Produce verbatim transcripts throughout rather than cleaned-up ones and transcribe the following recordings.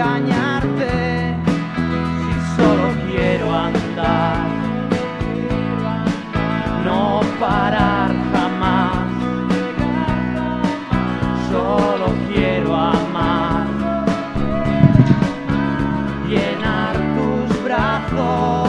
engañarte si solo quiero andar, no parar jamás, solo quiero amar, llenar tus brazos.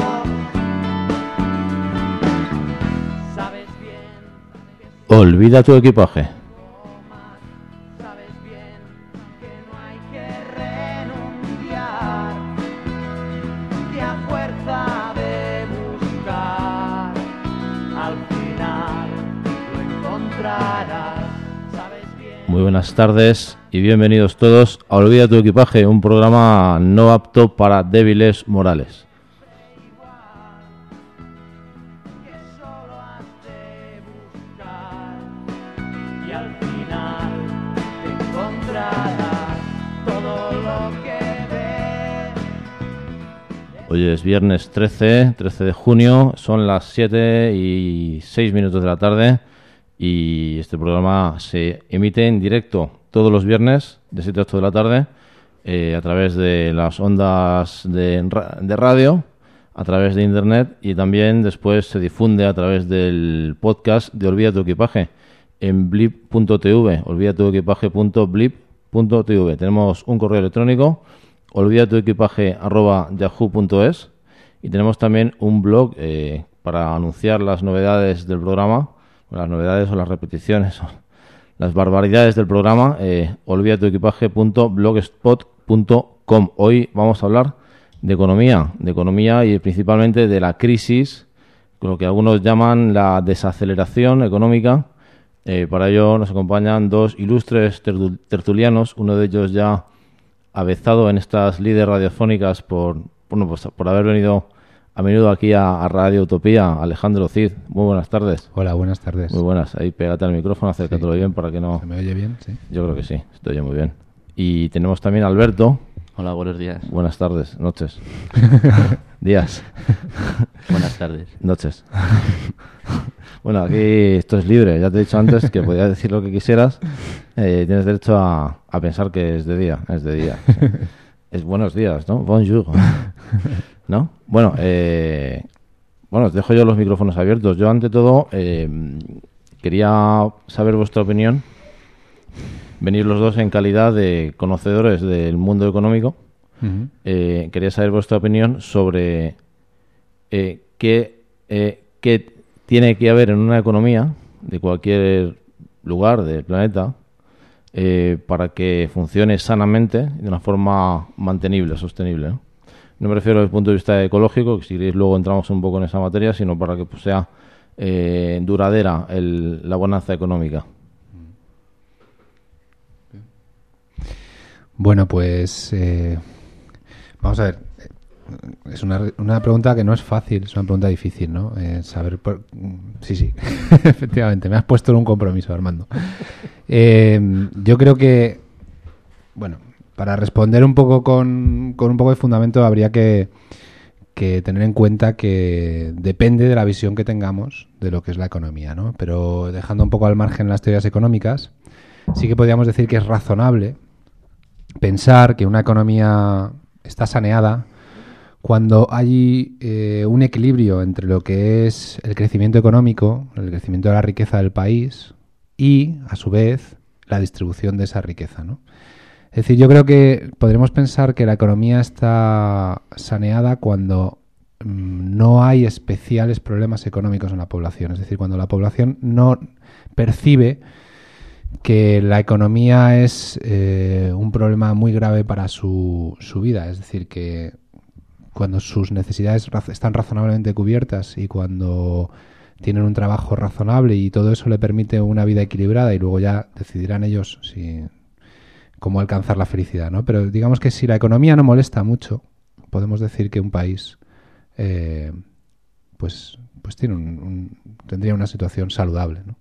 Sabes bien que Olvida tu equipaje. sabes bien que no hay que renunciar, que a fuerza de buscar al final lo encontrarás. Sabes bien. Muy buenas tardes y bienvenidos todos a Olvida tu equipaje, un programa no apto para débiles morales. Que solo has de buscar y al final te encontrarás todo lo que ves. Hoy es viernes trece, trece de junio, son las siete y seis minutos de la tarde y este programa se emite en directo todos los viernes de siete a ocho de la tarde eh, a través de las ondas de, ra- de radio, a través de internet y también después se difunde a través del podcast de Olvida tu equipaje en blip punto t v, olvida tu equipaje punto blip punto t v. Tenemos un correo electrónico olvida tu equipaje arroba yahoo punto es y tenemos también un blog eh, para anunciar las novedades del programa, las novedades o las repeticiones o las barbaridades del programa, eh, olvida tu equipaje punto blogspot punto com. Hoy vamos a hablar de economía, de economía y principalmente de la crisis, lo que algunos llaman la desaceleración económica. Eh, para ello nos acompañan dos ilustres tertu- tertulianos, uno de ellos ya avezado en estas líderes radiofónicas por, bueno, pues por haber venido a menudo aquí a, a Radio Utopía, Alejandro Cid. Muy buenas tardes. Hola, buenas tardes. Muy buenas. Ahí pégate al micrófono, acércatelo Sí. bien para que no... ¿Se me oye bien? Sí. Yo creo que sí, se te oye muy bien. Y tenemos también a Alberto. Hola, buenos días. Buenas tardes, noches. Días. Buenas tardes. Noches. Bueno, aquí esto es libre. Ya te he dicho antes que podías decir lo que quisieras. Eh, tienes derecho a, a pensar que es de día. Es de día. Sí. Es buenos días, ¿no? Bonjour. ¿No? Bueno, eh, bueno, os dejo yo los micrófonos abiertos. Yo, ante todo, eh, quería saber vuestra opinión. Venir los dos en calidad de conocedores del mundo económico. Ujú. Eh, quería saber vuestra opinión sobre eh, qué, eh, qué tiene que haber en una economía de cualquier lugar del planeta eh, para que funcione sanamente de una forma mantenible, sostenible, ¿no? No me refiero desde el punto de vista ecológico, que si queréis luego entramos un poco en esa materia, sino para que pues, sea eh, duradera el, la bonanza económica. Bueno, pues eh, vamos a ver. Es una, una pregunta que no es fácil, es una pregunta difícil, ¿no? Eh, saber por... Sí, sí, efectivamente, me has puesto en un compromiso, Armando. Eh, yo creo que, bueno, para responder un poco con, con un poco de fundamento habría que, que tener en cuenta que depende de la visión que tengamos de lo que es la economía, ¿no? Pero dejando un poco al margen las teorías económicas, sí que podríamos decir que es razonable pensar que una economía está saneada cuando hay eh, un equilibrio entre lo que es el crecimiento económico, el crecimiento de la riqueza del país y, a su vez, la distribución de esa riqueza, ¿no? Es decir, yo creo que podremos pensar que la economía está saneada cuando mm, no hay especiales problemas económicos en la población. Es decir, cuando la población no percibe que la economía es eh, un problema muy grave para su, su vida. Es decir, que cuando sus necesidades raz- están razonablemente cubiertas y cuando tienen un trabajo razonable y todo eso le permite una vida equilibrada y luego ya decidirán ellos si cómo alcanzar la felicidad, ¿no? Pero digamos que si la economía no molesta mucho, podemos decir que un país eh, pues, pues tiene un, un, tendría una situación saludable, ¿no?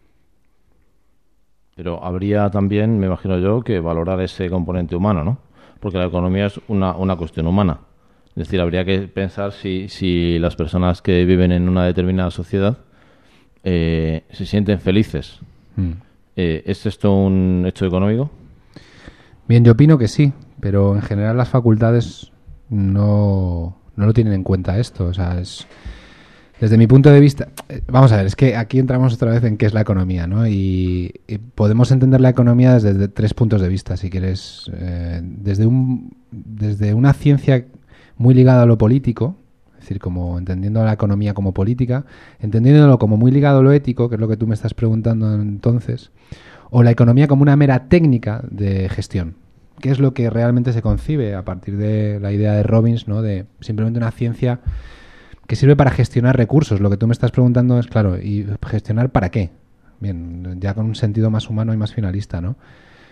Pero habría también, me imagino yo, que valorar ese componente humano, ¿no? Porque la economía es una, una cuestión humana. Es decir, habría que pensar si, si las personas que viven en una determinada sociedad eh, se sienten felices. Mm. Eh, ¿Es esto un hecho económico? Bien, yo opino que sí, pero en general las facultades no, no lo tienen en cuenta esto. O sea, es desde mi punto de vista, eh, vamos a ver, es que aquí entramos otra vez en qué es la economía, ¿no? Y, y podemos entender la economía desde de tres puntos de vista, si quieres, eh, desde un desde una ciencia muy ligada a lo político, es decir, como entendiendo la economía como política, entendiéndolo como muy ligado a lo ético, que es lo que tú me estás preguntando entonces, o la economía como una mera técnica de gestión, que es lo que realmente se concibe a partir de la idea de Robbins, ¿no? De simplemente una ciencia que sirve para gestionar recursos. Lo que tú me estás preguntando es, claro, ¿y gestionar para qué? Bien, ya con un sentido más humano y más finalista, ¿no?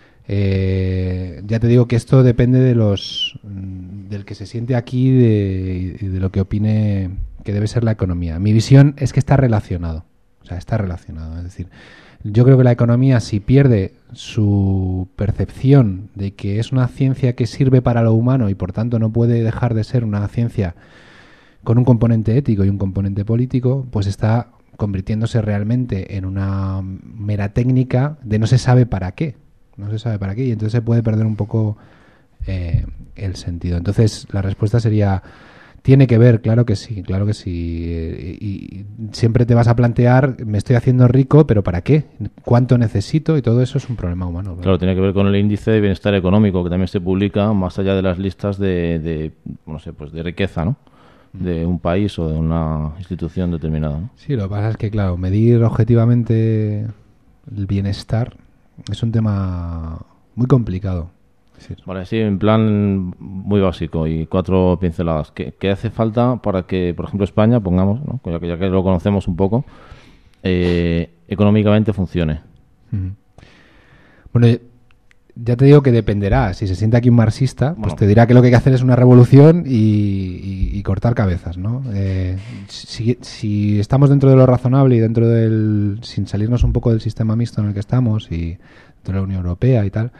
Eh, ya te digo que esto depende de los del que se siente aquí y de, de lo que opine que debe ser la economía. Mi visión es que está relacionado, o sea, está relacionado. Es decir, yo creo que la economía, si pierde su percepción de que es una ciencia que sirve para lo humano y por tanto no puede dejar de ser una ciencia con un componente ético y un componente político, pues está convirtiéndose realmente en una mera técnica de no se sabe para qué. No se sabe para qué y entonces se puede perder un poco eh, el sentido. Entonces la respuesta sería, tiene que ver, claro que sí, claro que sí. Eh, y, y siempre te vas a plantear, me estoy haciendo rico, pero ¿para qué? ¿Cuánto necesito? Y todo eso es un problema humano, ¿verdad? Claro, tiene que ver con el índice de bienestar económico, que también se publica más allá de las listas de, de no sé, pues de riqueza, ¿no? De un país o de una institución determinada, ¿no? Sí, lo que pasa es que, claro, medir objetivamente el bienestar es un tema muy complicado. Sí. Vale, sí, en plan muy básico y cuatro pinceladas. ¿Qué, qué hace falta para que, por ejemplo, España, pongamos, ¿no? ya, que, ya que lo conocemos un poco, eh, económicamente funcione? Uh-huh. Bueno, ya te digo que dependerá. Si se siente aquí un marxista, pues bueno, te dirá que lo que hay que hacer es una revolución y, y, y cortar cabezas, ¿no? Eh, si, si estamos dentro de lo razonable y dentro del, sin salirnos un poco del sistema mixto en el que estamos y de la Unión Europea y tal,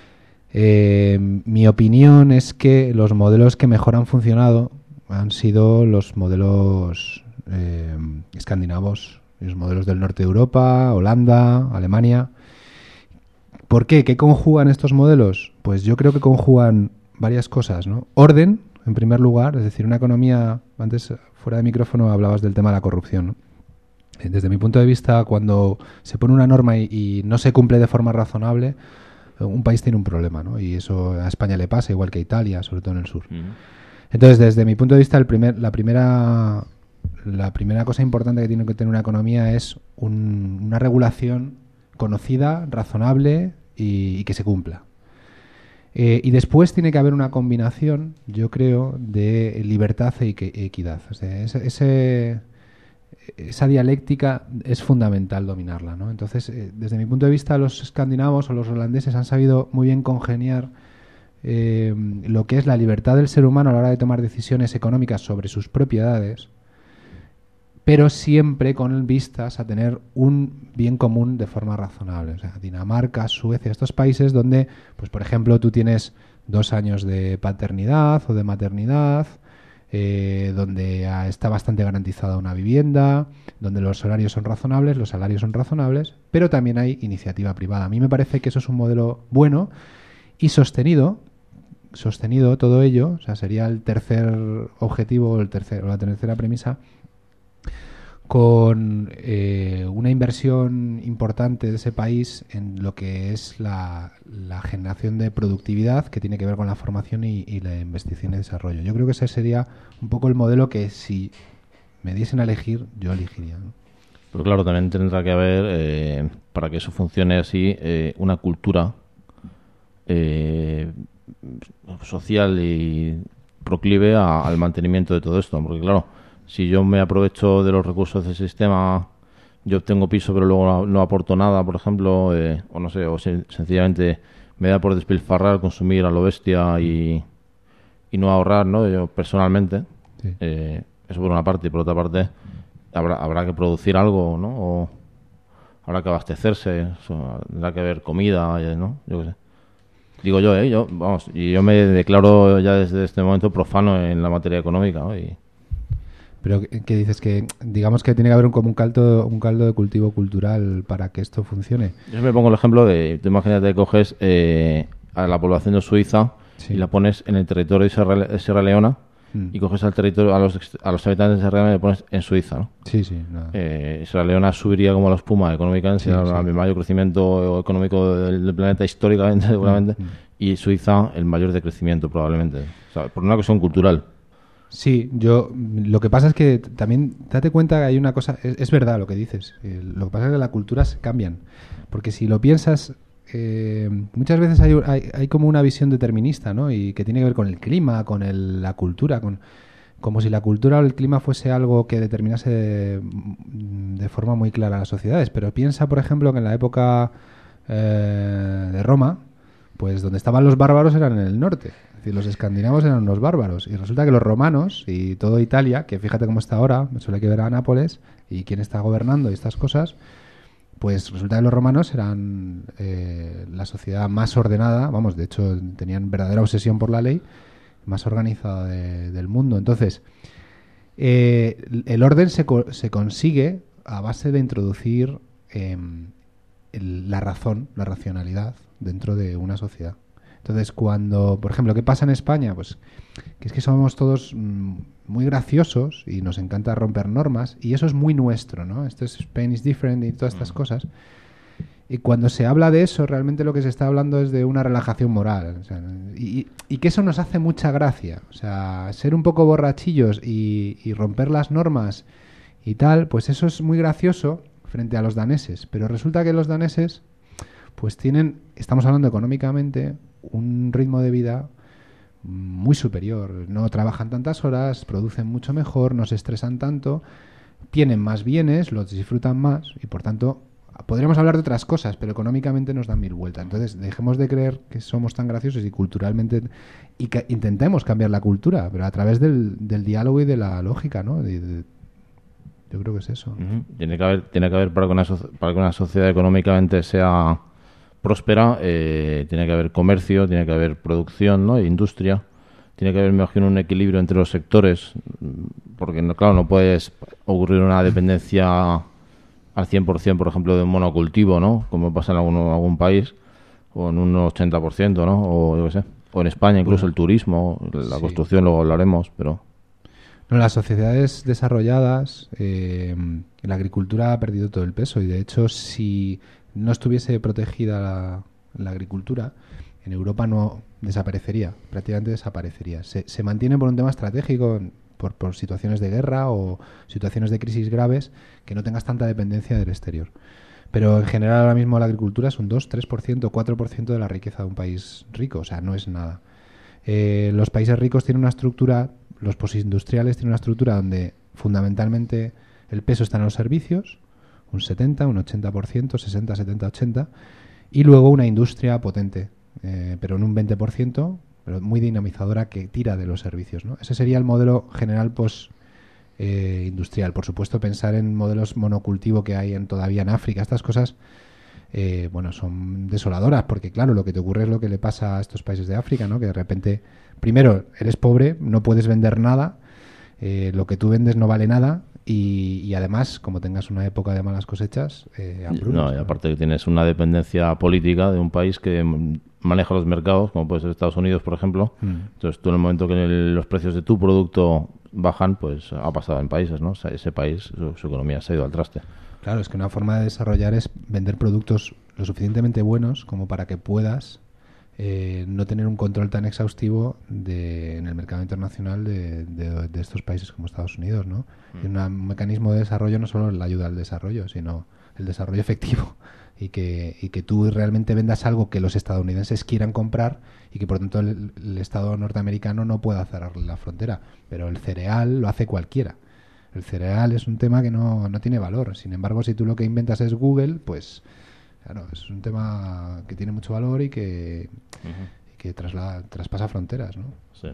eh, mi opinión es que los modelos que mejor han funcionado han sido los modelos eh, escandinavos, los modelos del norte de Europa, Holanda, Alemania. ¿Por qué? ¿Qué conjugan estos modelos? Pues yo creo que conjugan varias cosas, ¿no? Orden, en primer lugar, es decir, una economía, antes fuera de micrófono hablabas del tema de la corrupción, ¿no? Desde mi punto de vista, cuando se pone una norma y, y no se cumple de forma razonable, un país tiene un problema, ¿no? Y eso a España le pasa, igual que a Italia, sobre todo en el sur. Uh-huh. Entonces, desde mi punto de vista, el primer, la primera la primera cosa importante que tiene que tener una economía es un, una regulación conocida, razonable y, y que se cumpla. Eh, y después tiene que haber una combinación, yo creo, de libertad e equidad. O sea, ese, ese, esa dialéctica es fundamental dominarla, ¿no? Entonces, eh, desde mi punto de vista, los escandinavos o los holandeses han sabido muy bien congeniar eh, lo que es la libertad del ser humano a la hora de tomar decisiones económicas sobre sus propiedades, pero siempre con vistas a tener un bien común de forma razonable. O sea, Dinamarca, Suecia, estos países donde, pues por ejemplo, tú tienes dos años de paternidad o de maternidad, eh, donde está bastante garantizada una vivienda, donde los horarios son razonables, los salarios son razonables, pero también hay iniciativa privada. A mí me parece que eso es un modelo bueno y sostenido, sostenido todo ello, o sea, sería el tercer objetivo, el tercer, o la tercera premisa, con eh, una inversión importante de ese país en lo que es la, la generación de productividad, que tiene que ver con la formación y, y la investigación y desarrollo. Yo creo que ese sería un poco el modelo que, si me diesen a elegir, yo elegiría, ¿no? Pero claro, también tendrá que haber, eh, para que eso funcione así, eh, una cultura eh, social y proclive a, al mantenimiento de todo esto, porque claro, si yo me aprovecho de los recursos del sistema, yo obtengo piso pero luego no, no aporto nada, por ejemplo, eh, o no sé, o se, sencillamente me da por despilfarrar, consumir a lo bestia y, y no ahorrar, ¿no? Yo personalmente, sí. eh, eso por una parte, y por otra parte habrá, habrá que producir algo, ¿no? O habrá que abastecerse, eso, tendrá que haber comida, ¿no? Yo qué sé. Digo yo, ¿eh? Yo, vamos, y yo me declaro ya desde este momento profano en la materia económica, ¿no? Y pero ¿qué dices? Que digamos que tiene que haber un, como un caldo, un caldo de cultivo cultural para que esto funcione. Yo me pongo el ejemplo de, tú imagínate que coges, eh, a la población de Suiza Sí. y la pones en el territorio de Sierra, de Sierra Leona Mm. y coges al territorio a los, ex- a los habitantes de Sierra Leona y le pones en Suiza, ¿no? Sí, sí. No. Eh, Sierra Leona subiría como la espuma económicamente, Sí, sería sí. el mayor crecimiento económico del, del planeta históricamente, seguramente, Mm. y Suiza el mayor decrecimiento probablemente, o sea, por una cuestión cultural. Sí, yo lo que pasa es que t- también date cuenta que hay una cosa, es, es verdad lo que dices, eh, lo que pasa es que las culturas cambian, porque si lo piensas, eh, muchas veces hay, hay, hay como una visión determinista, ¿no? Y que tiene que ver con el clima, con el- la cultura, con como si la cultura o el clima fuese algo que determinase de, de forma muy clara las sociedades. Pero piensa, por ejemplo, que en la época eh, de Roma, pues donde estaban los bárbaros eran en el norte. Es decir, los escandinavos eran los bárbaros. Y resulta que los romanos y toda Italia, que fíjate cómo está ahora, solo hay que ver a Nápoles y quién está gobernando y estas cosas, pues resulta que los romanos eran eh, la sociedad más ordenada, vamos, de hecho tenían verdadera obsesión por la ley, más organizada de- del mundo. Entonces, eh, el orden se, co- se consigue a base de introducir em, el- la razón, la racionalidad dentro de una sociedad. Entonces, cuando, por ejemplo, ¿qué pasa en España? Pues que es que somos todos mm, muy graciosos y nos encanta romper normas y eso es muy nuestro, ¿no? Esto es Spain is different y todas estas cosas. Y cuando se habla de eso, realmente lo que se está hablando es de una relajación moral. O sea, y, y que eso nos hace mucha gracia. O sea, ser un poco borrachillos y, y romper las normas y tal, pues eso es muy gracioso frente a los daneses. Pero resulta que los daneses, pues tienen, estamos hablando económicamente, un ritmo de vida muy superior. No trabajan tantas horas, producen mucho mejor, no se estresan tanto, tienen más bienes, los disfrutan más y por tanto podríamos hablar de otras cosas, pero económicamente nos dan mil vueltas. Entonces dejemos de creer que somos tan graciosos y culturalmente y que intentemos cambiar la cultura, pero a través del, del diálogo y de la lógica, ¿no? De- de- yo creo que es eso. Ujú. Tiene que haber, tiene que haber para que una, soci- para que una sociedad económicamente sea próspera, eh, tiene que haber comercio, tiene que haber producción, ¿no? E industria. Tiene que haber, me imagino, un equilibrio entre los sectores, mm, porque, no, claro, no puedes ocurrir una dependencia al cien por ciento, por ejemplo, de un monocultivo, ¿no? Como pasa en algún, algún país, o en un ochenta por ciento, ¿no? O yo qué sé. O en España, incluso el turismo, la Sí. construcción, luego hablaremos, pero... No, las sociedades desarrolladas, eh, la agricultura ha perdido todo el peso y de hecho si no estuviese protegida la, la agricultura, en Europa no desaparecería, prácticamente desaparecería. Se, se mantiene por un tema estratégico, por, por situaciones de guerra o situaciones de crisis graves, que no tengas tanta dependencia del exterior. Pero en general ahora mismo la agricultura es un dos, tres por ciento, cuatro por ciento de la riqueza de un país rico, o sea, no es nada. Eh, los países ricos tienen una estructura, los postindustriales tienen una estructura donde fundamentalmente el peso está en los servicios, un setenta, un ochenta por ciento, sesenta, setenta, ochenta, y luego una industria potente, eh, pero en un veinte por ciento, pero muy dinamizadora que tira de los servicios, ¿no? Ese sería el modelo general post eh, industrial. Por supuesto, pensar en modelos monocultivo que hay en, todavía en África, estas cosas eh, bueno, son desoladoras, porque claro, lo que te ocurre es lo que le pasa a estos países de África, ¿no? Que de repente, primero, eres pobre, no puedes vender nada, eh, lo que tú vendes no vale nada, y, y además, como tengas una época de malas cosechas, eh, hambrunas, No, y ¿no? aparte que tienes una dependencia política de un país que mm, maneja los mercados, como puede ser Estados Unidos, por ejemplo. Mm. Entonces, tú en el momento que el- los precios de tu producto bajan, pues ha pasado en países, ¿no? O sea, ese país, su, su economía se ha ido al traste. Claro, es que una forma de desarrollar es vender productos lo suficientemente buenos como para que puedas eh, no tener un control tan exhaustivo de, en el mercado internacional de, de- de estos países como Estados Unidos, ¿no? Y una- un mecanismo de desarrollo no solo la ayuda al desarrollo, sino el desarrollo efectivo y que, y que tú realmente vendas algo que los estadounidenses quieran comprar y que por tanto el, el Estado norteamericano no pueda cerrar la frontera. Pero el cereal lo hace cualquiera. El cereal es un tema que no, no tiene valor. Sin embargo, si tú lo que inventas es Google, pues claro, es un tema que tiene mucho valor y que, y que trasla- traspasa fronteras, ¿no? Sí.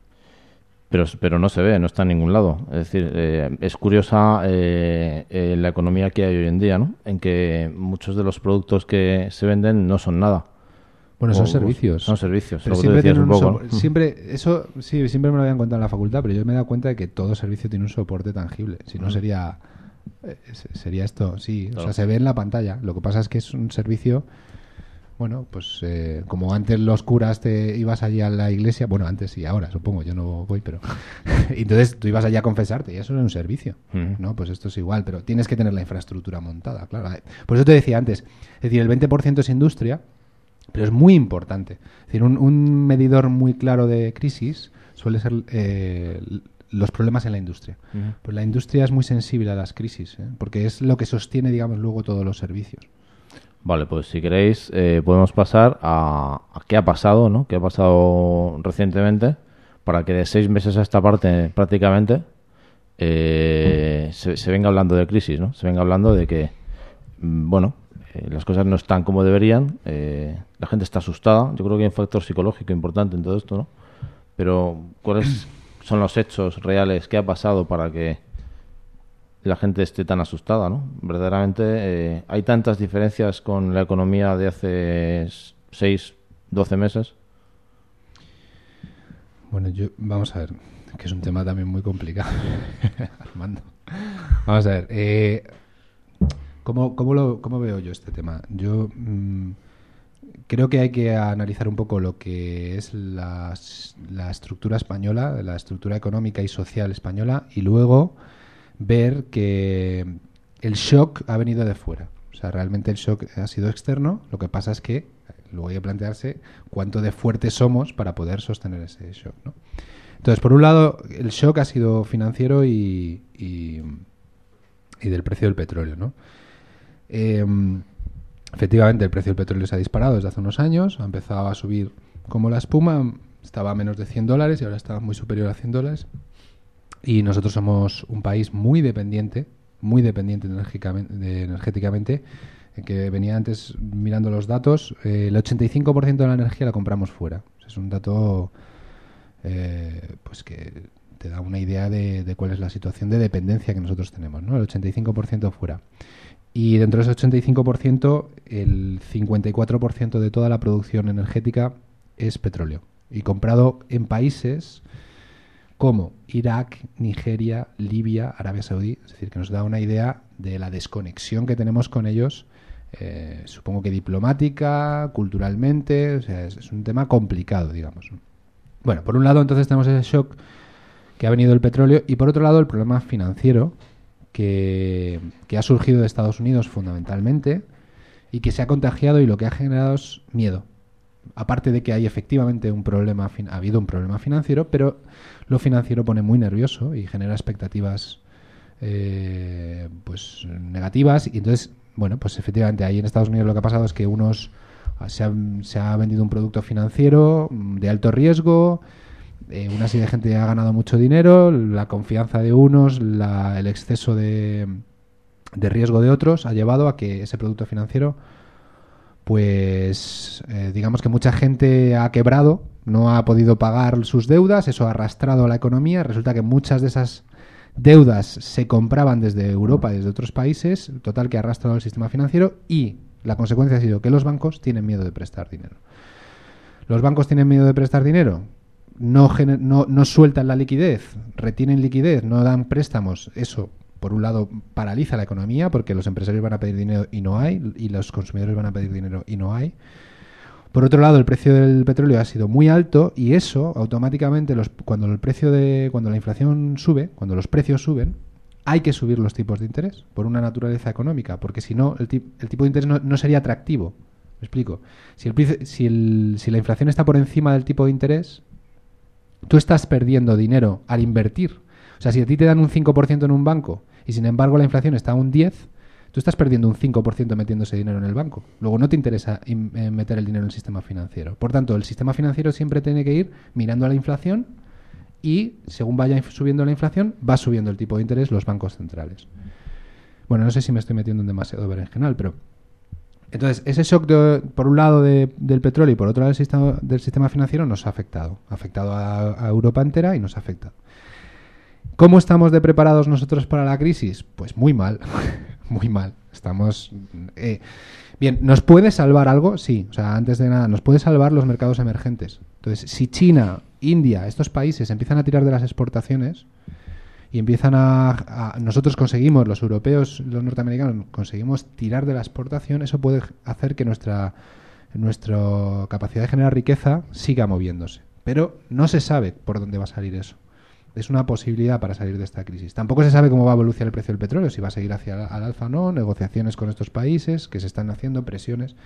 Pero, pero no se ve, no está en ningún lado. Es decir, eh, es curiosa eh, eh, la economía que hay hoy en día, ¿no? En que muchos de los productos que se venden no son nada. Bueno, son O- servicios. Son servicios, Pero lo que tú siempre decías tienen un un poco. so- ¿no? siempre eso sí, siempre me lo habían contado en la facultad, pero yo me he dado cuenta de que todo servicio tiene un soporte tangible. Si no Mm. sería eh, se- sería esto, sí, o Claro. sea, se ve en la pantalla. Lo que pasa es que es un servicio bueno, pues eh, como antes los curas te ibas allí a la iglesia, bueno, antes y ahora, supongo, yo no voy, pero entonces tú ibas allí a confesarte y eso era un servicio, Mm. ¿no? Pues esto es igual, pero tienes que tener la infraestructura montada, claro. Por eso te decía antes, es decir, el veinte por ciento es industria, pero es muy importante. Es decir, un, un medidor muy claro de crisis suele ser eh, los problemas en la industria. Ujú. Pues la industria es muy sensible a las crisis, ¿eh? Porque es lo que sostiene, digamos, luego todos los servicios. Vale, pues si queréis eh, podemos pasar a, a qué ha pasado, ¿no? ¿Qué ha pasado recientemente para que de seis meses a esta parte prácticamente eh, se, se venga hablando de crisis, ¿no? Se venga hablando de que, mm, bueno, eh, las cosas no están como deberían, eh, la gente está asustada. Yo creo que hay un factor psicológico importante en todo esto, ¿no? Pero ¿cuáles son los hechos reales? ¿Qué ha pasado para que la gente esté tan asustada, ¿no? Verdaderamente eh, hay tantas diferencias con la economía de hace seis, doce meses. Bueno, yo vamos a ver, que es un tema también muy complicado, Armando. Vamos a ver, eh, ¿cómo, cómo, lo, ¿cómo veo yo este tema? Yo mmm, creo que hay que analizar un poco lo que es la, la estructura española, la estructura económica y social española, y luego ver que el shock ha venido de fuera. O sea, realmente el shock ha sido externo. Lo que pasa es que luego hay que plantearse cuánto de fuertes somos para poder sostener ese shock, ¿no? Entonces, por un lado, el shock ha sido financiero y, y, y del precio del petróleo, ¿no? Eh, efectivamente, el precio del petróleo se ha disparado desde hace unos años. Ha empezado a subir como la espuma. Estaba a menos de cien dólares y ahora está muy superior a cien dólares. Y nosotros somos un país muy dependiente, muy dependiente energéticamente, de, energéticamente que venía antes mirando los datos, eh, el ochenta y cinco por ciento de la energía la compramos fuera. Es un dato eh, pues que te da una idea de, de cuál es la situación de dependencia que nosotros tenemos, ¿no? El ochenta y cinco por ciento fuera. Y dentro de ese ochenta y cinco por ciento, el cincuenta y cuatro por ciento de toda la producción energética es petróleo. Y comprado en países como Irak, Nigeria, Libia, Arabia Saudí. Es decir, que nos da una idea de la desconexión que tenemos con ellos, eh, supongo que diplomática, culturalmente. O sea, es, es un tema complicado, digamos. Bueno, por un lado entonces tenemos ese shock que ha venido el petróleo y por otro lado el problema financiero que, que ha surgido de Estados Unidos fundamentalmente y que se ha contagiado y lo que ha generado es miedo. Aparte de que hay efectivamente un problema, ha habido un problema financiero, pero lo financiero pone muy nervioso y genera expectativas eh, pues negativas. Y entonces, bueno, pues efectivamente ahí en Estados Unidos lo que ha pasado es que unos se ha, se ha vendido un producto financiero de alto riesgo, eh, una serie de gente ha ganado mucho dinero, la confianza de unos, la, el exceso de, de riesgo de otros ha llevado a que ese producto financiero pues eh, digamos que mucha gente ha quebrado, no ha podido pagar sus deudas, eso ha arrastrado a la economía. Resulta que muchas de esas deudas se compraban desde Europa, desde otros países, total que ha arrastrado el sistema financiero y la consecuencia ha sido que los bancos tienen miedo de prestar dinero. ¿Los bancos tienen miedo de prestar dinero? No, gener- no, no sueltan la liquidez, retienen liquidez, no dan préstamos. Eso, por un lado, paraliza la economía porque los empresarios van a pedir dinero y no hay, y los consumidores van a pedir dinero y no hay. Por otro lado, el precio del petróleo ha sido muy alto y eso automáticamente, los, cuando el precio de, cuando la inflación sube, cuando los precios suben, hay que subir los tipos de interés por una naturaleza económica, porque si no, el, tip, el tipo de interés no, no sería atractivo. Me explico. Si, el, si, el, si la inflación está por encima del tipo de interés, tú estás perdiendo dinero al invertir. O sea, si a ti te dan un cinco por ciento en un banco y sin embargo la inflación está a un diez por ciento, tú estás perdiendo un cinco por ciento metiendo ese dinero en el banco. Luego no te interesa in, eh, meter el dinero en el sistema financiero. Por tanto, el sistema financiero siempre tiene que ir mirando a la inflación y según vaya subiendo la inflación, va subiendo el tipo de interés los bancos centrales. Bueno, no sé si me estoy metiendo en demasiado berenjenal, pero... Entonces, ese shock, de, por un lado, de, del petróleo y por otro lado del sistema, del sistema financiero nos ha afectado. Ha afectado a, a Europa entera y nos ha afectado. ¿Cómo estamos de preparados nosotros para la crisis? Pues muy mal, muy mal. Estamos... Eh, bien, ¿nos puede salvar algo? Sí. O sea, antes de nada, nos puede salvar los mercados emergentes. Entonces, si China, India, estos países empiezan a tirar de las exportaciones y empiezan a, a... Nosotros conseguimos, los europeos, los norteamericanos, conseguimos tirar de la exportación, eso puede hacer que nuestra nuestra capacidad de generar riqueza siga moviéndose. Pero no se sabe por dónde va a salir eso. Es una posibilidad para salir de esta crisis. Tampoco se sabe cómo va a evolucionar el precio del petróleo, si va a seguir hacia el, al alza o no, negociaciones con estos países que se están haciendo, presiones.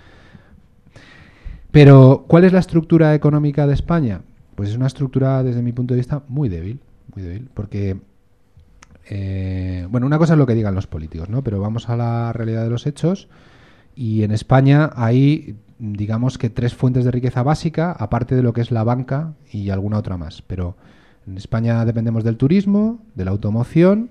Pero, ¿cuál es la estructura económica de España? Pues es una estructura, desde mi punto de vista, muy débil, muy débil, porque, eh, bueno, una cosa es lo que digan los políticos, ¿no? Pero vamos a la realidad de los hechos, y en España hay, digamos que tres fuentes de riqueza básica, aparte de lo que es la banca y alguna otra más. Pero en España dependemos del turismo, de la automoción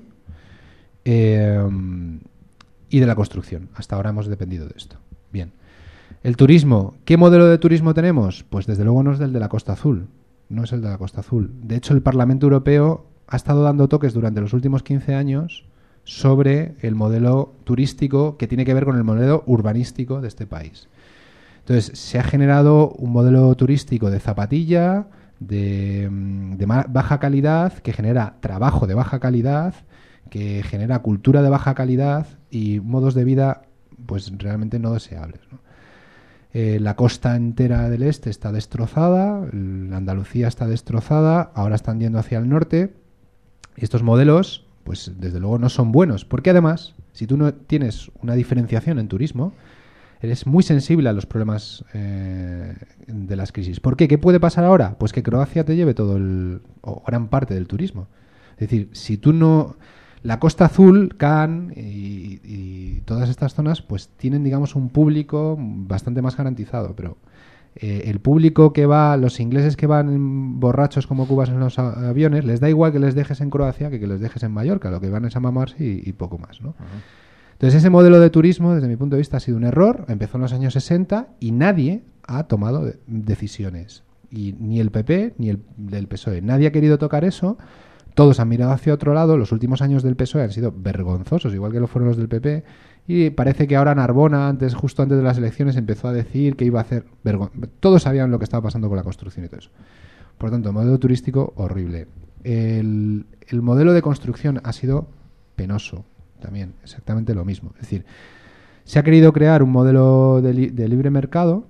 eh, y de la construcción. Hasta ahora hemos dependido de esto. Bien. El turismo, ¿qué modelo de turismo tenemos? Pues desde luego no es el de la Costa Azul, no es el de la Costa Azul. De hecho, el Parlamento Europeo ha estado dando toques durante los últimos quince años sobre el modelo turístico que tiene que ver con el modelo urbanístico de este país. Entonces, se ha generado un modelo turístico de zapatilla, de, de baja calidad, que genera trabajo de baja calidad, que genera cultura de baja calidad y modos de vida pues realmente no deseables, ¿no? Eh, la costa entera del este está destrozada, la Andalucía está destrozada, ahora están yendo hacia el norte. Y estos modelos, pues desde luego no son buenos, porque además, si tú no tienes una diferenciación en turismo, eres muy sensible a los problemas eh, de las crisis. ¿Por qué? ¿Qué puede pasar ahora? Pues que Croacia te lleve todo el, o gran parte del turismo. Es decir, si tú no... La Costa Azul, Cannes y, y todas estas zonas pues tienen, digamos, un público bastante más garantizado, pero eh, el público que va, los ingleses que van borrachos como cubas en los aviones, les da igual que les dejes en Croacia que que les dejes en Mallorca, lo que van es a mamarse y, y poco más, ¿no? Uh-huh. Entonces ese modelo de turismo, desde mi punto de vista, ha sido un error, empezó en los años sesenta y nadie ha tomado de- decisiones, y ni el P P ni el, el P S O E, nadie ha querido tocar eso. Todos han mirado hacia otro lado. Los últimos años del P S O E han sido vergonzosos, igual que lo fueron los del P P. Y parece que ahora Narbona, antes, justo antes de las elecciones, empezó a decir que iba a hacer... Vergon... Todos sabían lo que estaba pasando con la construcción y todo eso. Por lo tanto, modelo turístico horrible. El, el modelo de construcción ha sido penoso también, exactamente lo mismo. Es decir, se ha querido crear un modelo de, li- de libre mercado.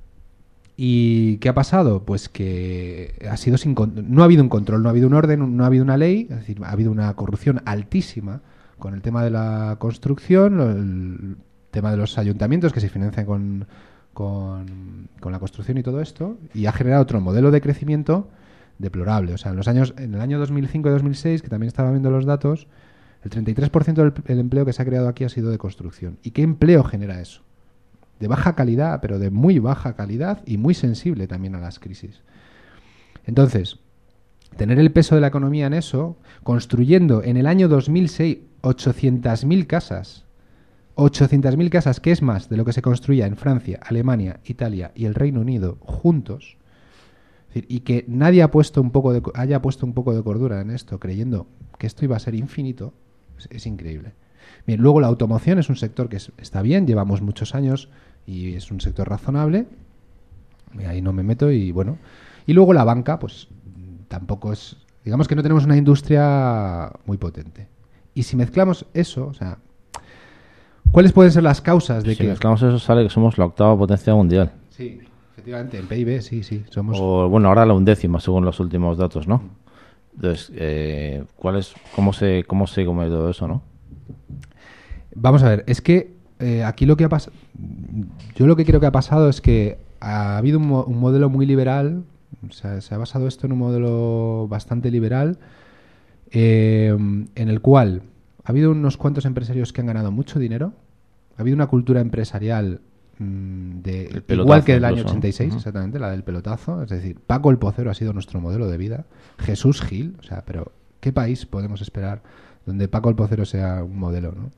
¿Y qué ha pasado? Pues que ha sido sin con- no ha habido un control, no ha habido un orden, no ha habido una ley, es decir, ha habido una corrupción altísima con el tema de la construcción, lo- el tema de los ayuntamientos que se financian con, con, con la construcción y todo esto, y ha generado otro modelo de crecimiento deplorable. O sea, en los años, en el año dos mil cinco y dos mil seis, que también estaba viendo los datos, el treinta y tres por ciento del el empleo que se ha creado aquí ha sido de construcción. ¿Y qué empleo genera eso? De baja calidad, pero de muy baja calidad y muy sensible también a las crisis. Entonces, tener el peso de la economía en eso, construyendo en el año dos mil seis ochocientas mil casas, ochocientas mil casas, que es más de lo que se construía en Francia, Alemania, Italia y el Reino Unido juntos, es decir, y que nadie ha puesto un poco de, haya puesto un poco de cordura en esto, creyendo que esto iba a ser infinito, es, es increíble. Bien, luego la automoción es un sector que es, está bien, llevamos muchos años y es un sector razonable, ahí no me meto y bueno. Y luego la banca, pues tampoco es, digamos que no tenemos una industria muy potente. Y si mezclamos eso, o sea, ¿cuáles pueden ser las causas de si que... mezclamos eso sale que somos la octava potencia mundial. Sí, efectivamente, el P I B, sí, sí, somos... O bueno, ahora la undécima según los últimos datos, ¿no? Entonces, eh, ¿cuál es, cómo se, cómo se come todo eso, no? Vamos a ver, es que eh, aquí lo que ha pasado, yo lo que creo que ha pasado es que ha habido un, mo- un modelo muy liberal, o sea, se ha basado esto en un modelo bastante liberal, eh, en el cual ha habido unos cuantos empresarios que han ganado mucho dinero, ha habido una cultura empresarial mm, de El pelotazo, igual que del año incluso, ¿no? ochenta y seis, Ujú. exactamente, la del pelotazo, es decir, Paco el Pocero ha sido nuestro modelo de vida, Jesús Gil, o sea, pero ¿qué país podemos esperar donde Paco el Pocero sea un modelo, ¿no?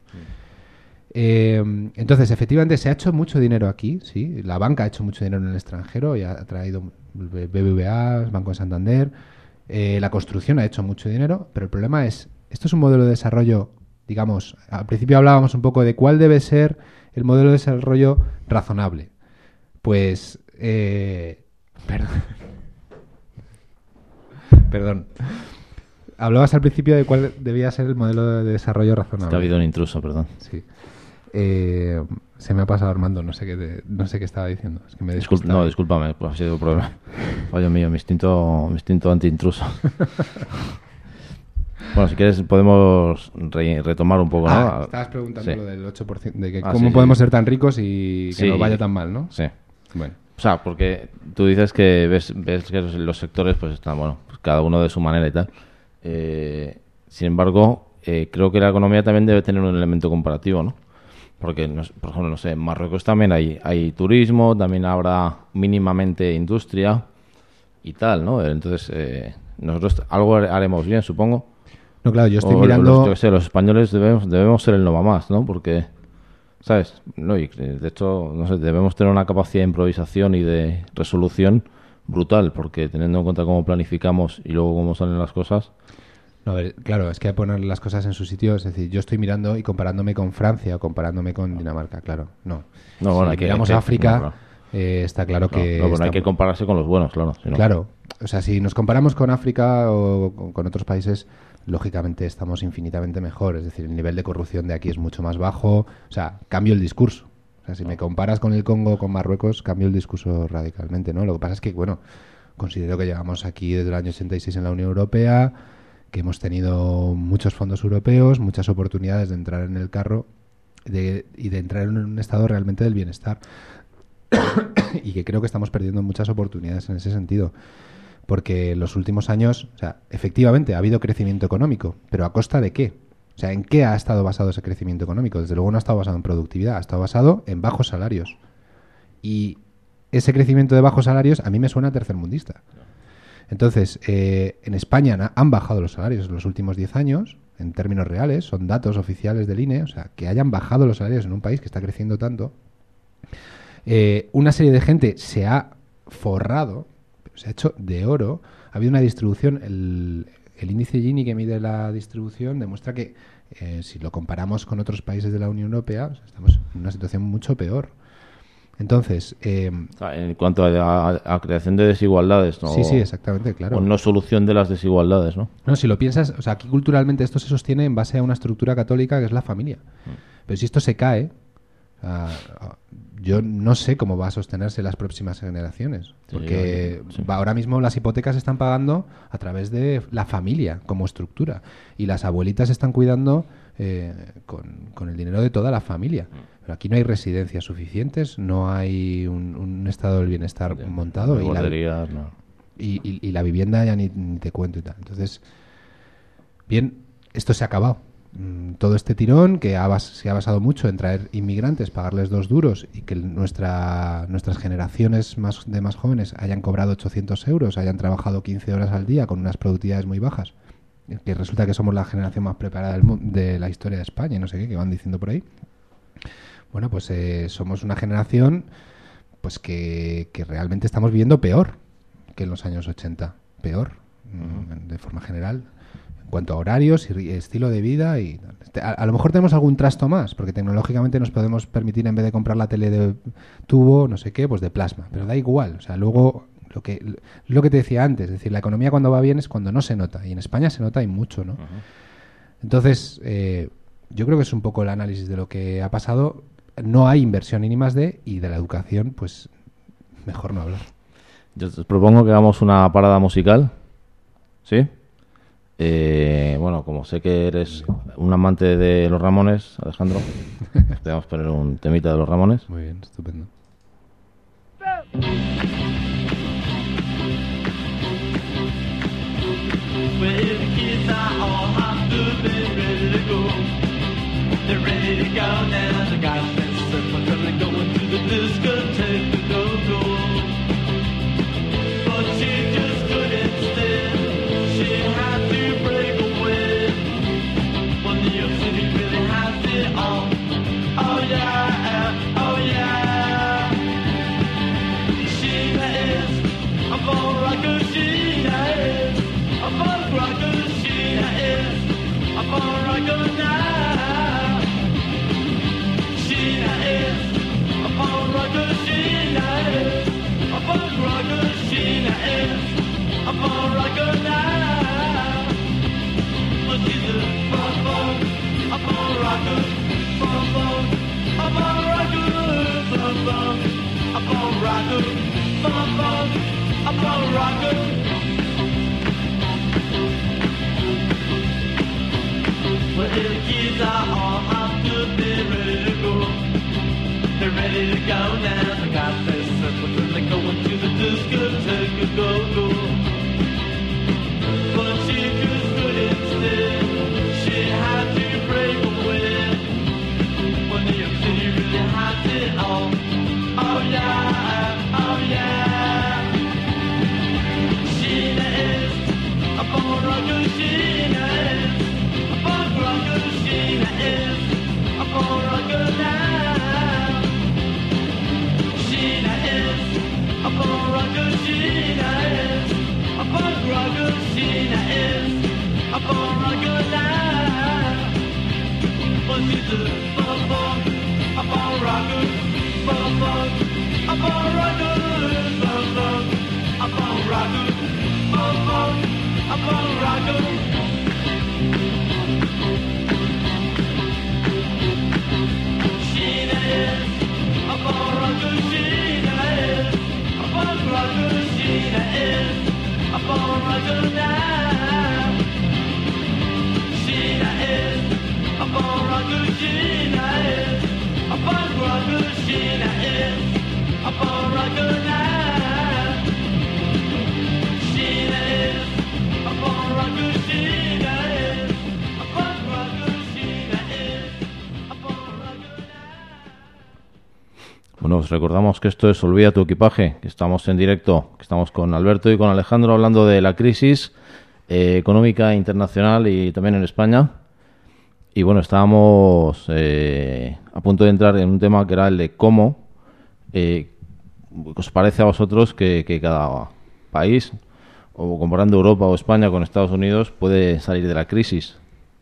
Eh, entonces, efectivamente, se ha hecho mucho dinero aquí, sí. La banca ha hecho mucho dinero en el extranjero y ha traído B B V A, Banco de Santander. Eh, la construcción ha hecho mucho dinero, pero el problema es, esto es un modelo de desarrollo, digamos, al principio hablábamos un poco de cuál debe ser el modelo de desarrollo razonable. Pues, eh, perdón. Perdón. Hablabas al principio de cuál debía ser el modelo de desarrollo razonable. Ha habido un intruso, perdón. Sí. Eh, Se me ha pasado Armando, no sé qué, te- no sé qué estaba diciendo. Es que me he Discul- despistado. no, discúlpame, pues ha sido un problema. Fallo mío, mi instinto, mi instinto anti-intruso. Bueno, si quieres podemos re- retomar un poco, ¿no? Ah, estabas preguntando Sí. lo del ocho por ciento, de que Ah, cómo sí, podemos sí. ser tan ricos y que Sí. nos vaya tan mal, ¿no? Sí. Bueno, O sea, porque tú dices que ves, ves que los, los sectores pues están, bueno, pues cada uno de su manera y tal. Eh, sin embargo, eh, creo que la economía también debe tener un elemento comparativo, ¿no? Porque, no sé, por ejemplo, no sé, en Marruecos también hay, hay turismo, también habrá mínimamente industria y tal, ¿no? Entonces, eh, nosotros algo haremos bien, supongo. no, claro, yo estoy O mirando... Los, yo qué sé, los españoles debemos, debemos ser el no va más, ¿no? Porque, ¿sabes? No, y de hecho, no sé, debemos tener una capacidad de improvisación y de resolución brutal, porque teniendo en cuenta cómo planificamos y luego cómo salen las cosas. No, a ver, claro, es que hay que poner las cosas en su sitio. Es decir, yo estoy mirando y comparándome con Francia o comparándome con Dinamarca, claro. No. No, bueno, si hay que- miramos hay que- África, no, claro. eh, está claro Claro, que... no, bueno, hay que estamos- compararse con los buenos, claro. si no- Claro, o sea, si nos comparamos con África o con, con otros países, lógicamente estamos infinitamente mejor. Es decir, el nivel de corrupción de aquí es mucho más bajo. O sea, cambio el discurso. O sea, si me comparas con el Congo o con Marruecos, cambio el discurso radicalmente, ¿no? Lo que pasa es que, bueno, considero que llevamos aquí desde el año ochenta y seis en la Unión Europea, que hemos tenido muchos fondos europeos, muchas oportunidades de entrar en el carro de- y de entrar en un estado realmente del bienestar. Y que creo que estamos perdiendo muchas oportunidades en ese sentido. Porque en los últimos años, o sea, efectivamente ha habido crecimiento económico, pero ¿a costa de qué? O sea, ¿en qué ha estado basado ese crecimiento económico? Desde luego no ha estado basado en productividad, ha estado basado en bajos salarios. Y ese crecimiento de bajos salarios a mí me suena tercermundista. Entonces, eh, en España na- han bajado los salarios en los últimos diez años, en términos reales, son datos oficiales del I N E, o sea, que hayan bajado los salarios en un país que está creciendo tanto. Eh, una serie de gente se ha forrado, se ha hecho de oro. Ha habido una distribución, el, el índice Gini que mide la distribución demuestra que eh, si lo comparamos con otros países de la Unión Europea, o sea, estamos en una situación mucho peor. Entonces, eh, O sea, en cuanto a, a- a creación de desigualdades, ¿no? sí, sí, exactamente, claro. O no solución de las desigualdades, ¿no? No, si lo piensas, o sea, aquí culturalmente esto se sostiene en base a una estructura católica que es la familia. Pero si esto se cae, o sea, yo no sé cómo va a sostenerse las próximas generaciones. Sí, Porque sí. va- ahora mismo las hipotecas se están pagando a través de la familia como estructura. Y las abuelitas están cuidando eh, con, con el dinero de toda la familia. Pero aquí no hay residencias suficientes, no hay un, un estado del bienestar montado. De y la, guarderías, no. y, y- y la vivienda ya ni, ni te cuento y tal. Entonces, bien, esto se ha acabado. Mm, Todo este tirón que ha bas- se ha basado mucho en traer inmigrantes, pagarles dos duros y que nuestra, nuestras generaciones más, de más jóvenes hayan cobrado ochocientos euros, hayan trabajado quince horas al día con unas productividades muy bajas, que resulta que somos la generación más preparada del mu- de la historia de España y no sé qué, que van diciendo por ahí. Bueno, pues eh, somos una generación pues que, que realmente estamos viviendo peor que en los años ochenta. Peor, mm, de forma general. En cuanto a horarios y ri- estilo de vida. y Este, a, a lo mejor tenemos algún trasto más, porque tecnológicamente nos podemos permitir, en vez de comprar la tele de tubo, no sé qué, pues de plasma. Pero da igual. O sea, luego lo que, lo que te decía antes, es decir, la economía cuando va bien es cuando no se nota. Y en España se nota y mucho, ¿no? Entonces, eh, yo creo que es un poco el análisis de lo que ha pasado. No hay inversión en I más D y de la educación, pues mejor no hablar. Yo te propongo que hagamos una parada musical. ¿Sí? Eh, bueno, como sé que eres un amante de los Ramones, Alejandro, te vamos a poner un temita de los Ramones. Muy bien, estupendo. Well, the kids are all hopped up and ready to go. They're ready to go now. The guys been surfing, gonna go into the discotheque to go go. But she just couldn't stand. She had to break away. When New York City really has it all. Oh yeah, oh yeah. She is a ball rocker. She is. A punk rocker, she is a punk rocker now. She is a punk rocker, she is a punk rocker, she is a punk rocker now. But she's a punk, punk, a punk rocker, punk, punk, a punk rocker. I'm a rocker. Well, the kids are all out to be ready to go. They're ready to go now. They got their circles and they're going to the discotheque. Go, go. But she just couldn't stay. She had to break away. When New York City really has it all. Oh yeah, oh yeah. Sheena is a born rocker. Sheena is a born rocker. Sheena is a born rocker now. Sheena is a born rocker. Sheena is a born rocker. Sheena is a born rocker now. But she's a born, born, a born rocker. Born, born, a born rocker. Born, born, a born rocker. Born, born, a born rocker. Sheena is a born rocker. Sheena is a born rocker. Sheena is a born rocker now. Sheena is a born rocker. Sheena is a born rocker. Sheena is a born rocker now. Sheena is a born rocker. Sheena is a born rocker. Sheena is a born rocker now. Bueno, os recordamos que esto es Olvida tu equipaje, que estamos en directo, que estamos con Alberto y con Alejandro hablando de la crisis eh, económica internacional y también en España. Y bueno, estábamos eh, a punto de entrar en un tema que era el de cómo eh, os parece a vosotros que, que cada país, o comparando Europa o España con Estados Unidos, puede salir de la crisis.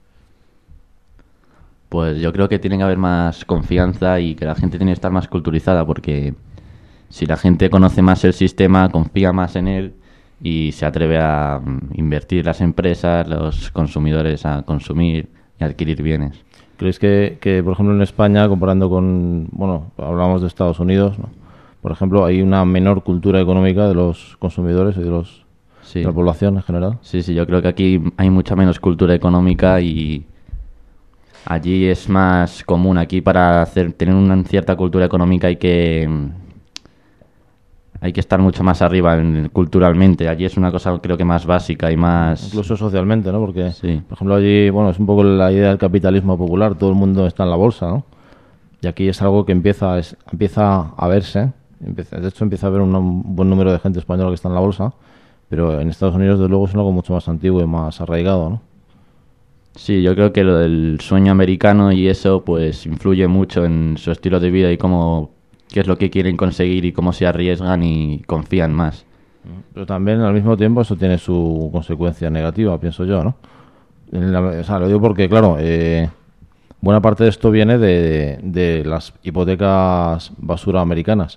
Pues yo creo que tiene que haber más confianza y que la gente tiene que estar más culturizada, porque si la gente conoce más el sistema, confía más en él y se atreve a mm, invertir las empresas, los consumidores a consumir y adquirir bienes. ¿Creéis que, que, por ejemplo, en España, comparando con, bueno, hablamos de Estados Unidos, ¿no? Por ejemplo, hay una menor cultura económica de los consumidores y de, los, Sí. de la población en general? Sí, sí, yo creo que aquí hay mucha menos cultura económica y allí es más común. Aquí para hacer tener una cierta cultura económica hay que hay que estar mucho más arriba en- culturalmente. Allí es una cosa creo que más básica y más... Incluso socialmente, ¿no? Porque, Sí. por ejemplo, allí, bueno, es un poco la idea del capitalismo popular, todo el mundo está en la bolsa, ¿no? Y aquí es algo que empieza es, empieza a verse, empieza, de hecho empieza a haber un, un buen número de gente española que está en la bolsa, pero en Estados Unidos, desde luego, es algo mucho más antiguo y más arraigado, ¿no? Sí, yo creo que lo del sueño americano y eso pues influye mucho en su estilo de vida y cómo qué es lo que quieren conseguir y cómo se arriesgan y confían más. Pero también, al mismo tiempo, eso tiene su consecuencia negativa, pienso yo, ¿no? En la- o sea, lo digo porque, claro, eh, buena parte de esto viene de, de las hipotecas basura americanas.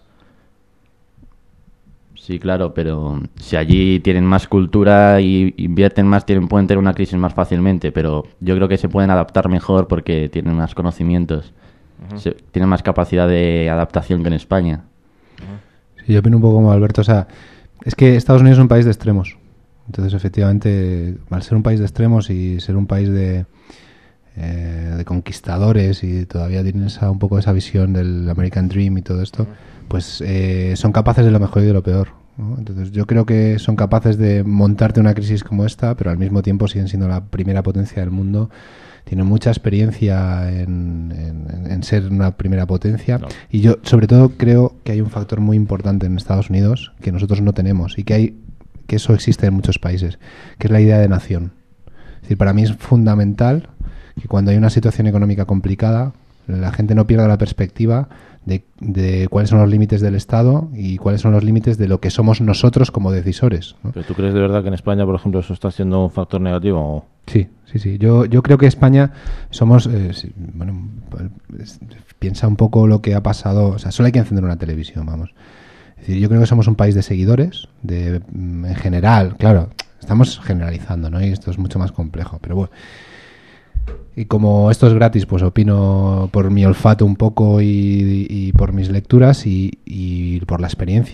Sí, claro, pero si allí tienen más cultura y invierten más, tienen, pueden tener una crisis más fácilmente, pero yo creo que se pueden adaptar mejor porque tienen más conocimientos, se- tienen más capacidad de adaptación que en España. Sí, yo opino un poco como Alberto. O sea, es que Estados Unidos es un país de extremos. Entonces, efectivamente, al ser un país de extremos y ser un país de, eh, de conquistadores y todavía tienen esa, un poco esa visión del American Dream y todo esto, pues eh, son capaces de lo mejor y de lo peor, ¿no? Entonces, yo creo que son capaces de montarte una crisis como esta, pero al mismo tiempo siguen siendo la primera potencia del mundo. Tienen mucha experiencia en, en- en ser una primera potencia. Claro. Y yo, sobre todo, creo que hay un factor muy importante en Estados Unidos que nosotros no tenemos y que hay que eso existe en muchos países, que es la idea de nación. Es decir, para mí es fundamental que cuando hay una situación económica complicada, la gente no pierda la perspectiva de, de cuáles son los límites del Estado y cuáles son los límites de lo que somos nosotros como decisores, ¿no? ¿Pero tú crees de verdad que en España, por ejemplo, eso está siendo un factor negativo? O- Sí, sí, sí. Yo, yo creo que España somos, eh, sí, bueno, es- piensa un poco lo que ha pasado. O sea, solo hay que encender una televisión, vamos. Es decir, yo creo que somos un país de seguidores, de, mm, en general, claro, estamos generalizando, ¿no? Y esto es mucho más complejo, pero bueno. Y como esto es gratis, pues opino por mi olfato un poco y, y por mis lecturas y, y por la experiencia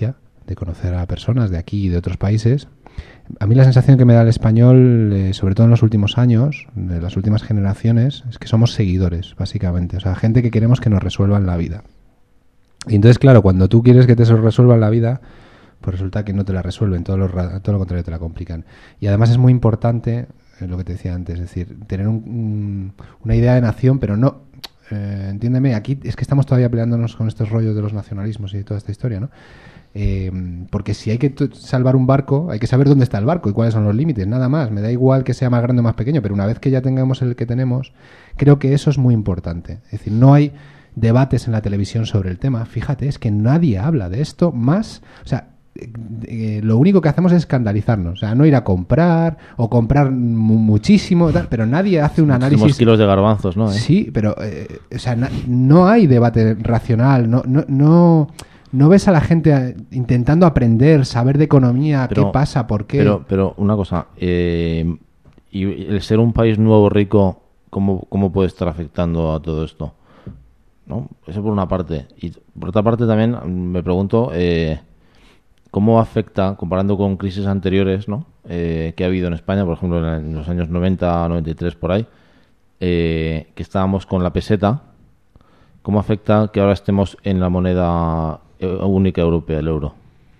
de conocer a personas de aquí y de otros países. A mí la sensación que me da el español, eh, sobre todo en los últimos años, de las últimas generaciones, es que somos seguidores, básicamente. O sea, gente que queremos que nos resuelvan la vida. Y entonces, claro, cuando tú quieres que te resuelvan la vida, pues resulta que no te la resuelven, todo lo, todo lo contrario, te la complican. Y además es muy importante, eh, lo que te decía antes, es decir, tener un, un, una idea de nación, pero no... Eh, entiéndeme, aquí es que estamos todavía peleándonos con estos rollos de los nacionalismos y toda esta historia, ¿no? Eh, porque si hay que t- salvar un barco, hay que saber dónde está el barco y cuáles son los límites, nada más. Me da igual que sea más grande o más pequeño, pero una vez que ya tengamos el que tenemos, creo que eso es muy importante. Es decir, no hay debates en la televisión sobre el tema. Fíjate, es que nadie habla de esto más... O sea, eh, eh, lo único que hacemos es escandalizarnos. O sea, no ir a comprar o comprar mu- muchísimo, tal, pero nadie hace un análisis... Muchísimos kilos de garbanzos, ¿no? ¿Eh? Sí, pero eh, o sea, na- no hay debate racional, no... no, no ¿No ves a la gente a- intentando aprender, saber de economía, Pero- qué pasa, por qué? Pero, pero una cosa, eh, y el ser un país nuevo, rico, ¿cómo, cómo puede estar afectando a todo esto? ¿No? Eso por una parte. Y por otra parte también me pregunto eh, cómo afecta, comparando con crisis anteriores, ¿no? Eh, que ha habido en España, por ejemplo, en los años noventa, noventa y tres, por ahí, eh, que estábamos con la peseta. ¿Cómo afecta que ahora estemos en la moneda única europea, el euro?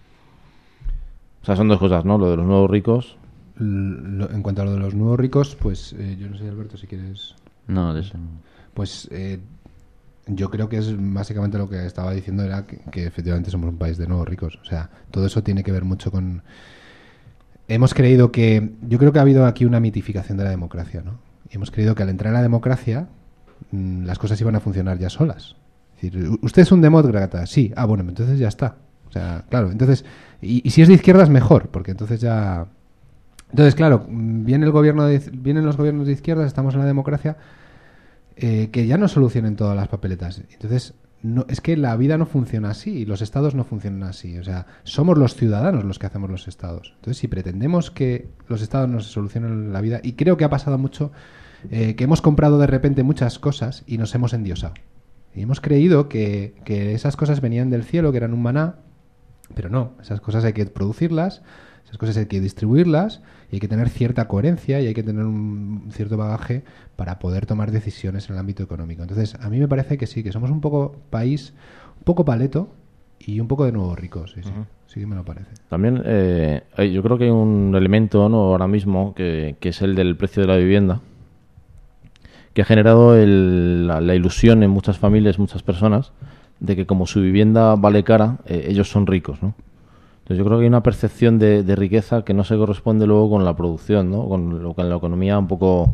O sea, son dos cosas, ¿no? Lo de los nuevos ricos. Lo- en cuanto a lo de los nuevos ricos, pues eh, yo no sé, Alberto, si quieres... No, de eso. Pues eh, yo creo que es básicamente lo que estaba diciendo, era que, que efectivamente somos un país de nuevos ricos. O sea, todo eso tiene que ver mucho con... Hemos creído que... Yo creo que ha habido aquí una mitificación de la democracia, ¿no? Y hemos creído que al entrar en la democracia mm, las cosas iban a funcionar ya solas. Es decir, ¿usted es un demócrata? Sí. Ah, bueno, entonces ya está. O sea, claro, entonces... Y, y si es de izquierdas, mejor, porque entonces ya... Entonces, claro, viene el gobierno de, vienen los gobiernos de izquierdas, estamos en la democracia, eh, que ya no solucionen todas las papeletas. Entonces, no, es que la vida no funciona así y los estados no funcionan así. O sea, somos los ciudadanos los que hacemos los estados. Entonces, si pretendemos que los estados nos solucionen la vida, y creo que ha pasado mucho, eh, que hemos comprado de repente muchas cosas y nos hemos endiosado. Y hemos creído que, que esas cosas venían del cielo, que eran un maná, pero no, esas cosas hay que producirlas, esas cosas hay que distribuirlas y hay que tener cierta coherencia y hay que tener un cierto bagaje para poder tomar decisiones en el ámbito económico. Entonces, a mí me parece que sí, que somos un poco país, un poco paleto y un poco de nuevos ricos. Sí, sí, Ujú. sí que me lo parece. También eh, hay- yo creo que hay un elemento, ¿no?, ahora mismo que, que es el del precio de la vivienda, que ha generado el- la, la ilusión en muchas familias, muchas personas, de que como su vivienda vale cara, eh, ellos son ricos, ¿no? Entonces yo creo que hay una percepción de, de riqueza que no se corresponde luego con la producción, ¿no? Con, lo, con la economía un poco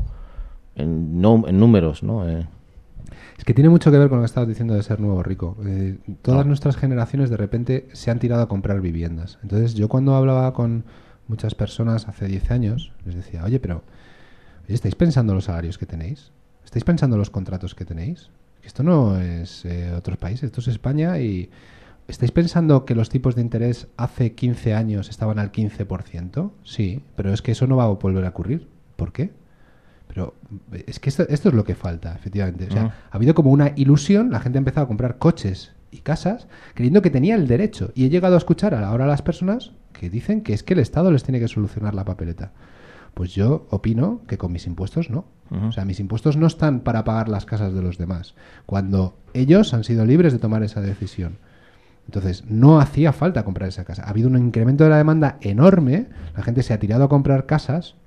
en, no, en números, ¿no? Eh, Es que tiene mucho que ver con lo que estabas diciendo de ser nuevo rico. Eh, todas Ah. nuestras generaciones de repente se han tirado a comprar viviendas. Entonces yo cuando hablaba con muchas personas hace diez años, les decía, oye, pero oye, ¿estáis pensando los salarios que tenéis? ¿Estáis pensando los contratos que tenéis? Que esto no es eh, otros países, esto es España y... ¿Estáis pensando que los tipos de interés hace quince años estaban al quince por ciento? Sí, pero es que eso no va a volver a ocurrir. ¿Por qué? Pero es que esto, esto es lo que falta, efectivamente. O sea, Ujú. ha habido como una ilusión, la gente ha empezado a comprar coches y casas creyendo que tenía el derecho. Y he llegado a escuchar ahora a las personas que dicen que es que el Estado les tiene que solucionar la papeleta. Pues yo opino que con mis impuestos no. Ujú. O sea, mis impuestos no están para pagar las casas de los demás, cuando ellos han sido libres de tomar esa decisión. Entonces, no hacía falta comprar esa casa. Ha habido un incremento de la demanda enorme, la gente se ha tirado a comprar casas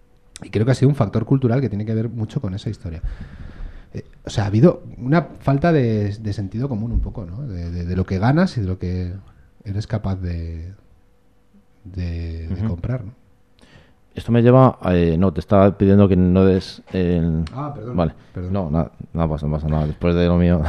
y creo que ha sido un factor cultural que tiene que ver mucho con esa historia. Eh, o sea, ha habido una falta de, de sentido común un poco, ¿no? De, de- de lo que ganas y de lo que eres capaz de, de, de Ujú. comprar, ¿no? Esto me lleva a... eh, no, te estaba pidiendo que no des... el- Ah, perdón. Vale. Perdón. No, nada, nada pasa, no pasa nada. Después de lo mío...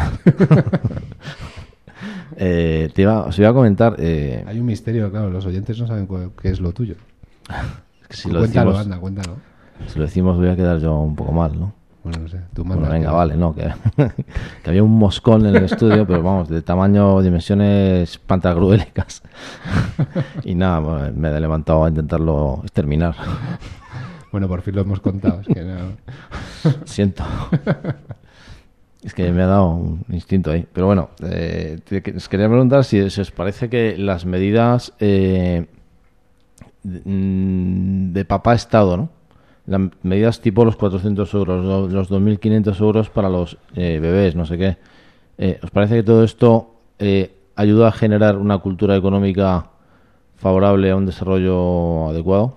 eh, te iba, os iba a comentar... Eh, Hay un misterio, claro, los oyentes no saben cuál- qué es lo tuyo. que si lo cuéntalo, decimos, anda, cuéntalo. si lo decimos voy a quedar yo un poco mal, ¿no? Bueno, no sé, tú manda. Bueno, venga, tío. vale, no, que, que había un moscón en el estudio, pero vamos, de tamaño, dimensiones pantagruélicas. Y nada, bueno, me he levantado a intentarlo exterminar. Bueno, por fin lo hemos contado. Es que no... Siento. Es que me ha dado un instinto ahí. Pero bueno, eh, te, os quería preguntar si, si os parece que las medidas eh, de, de papá Estado, ¿no? Las medidas tipo los cuatrocientos euros, los, los dos mil quinientos euros para los eh, bebés, no sé qué. Eh, ¿Os parece que todo esto eh, ayuda a generar una cultura económica favorable a un desarrollo adecuado?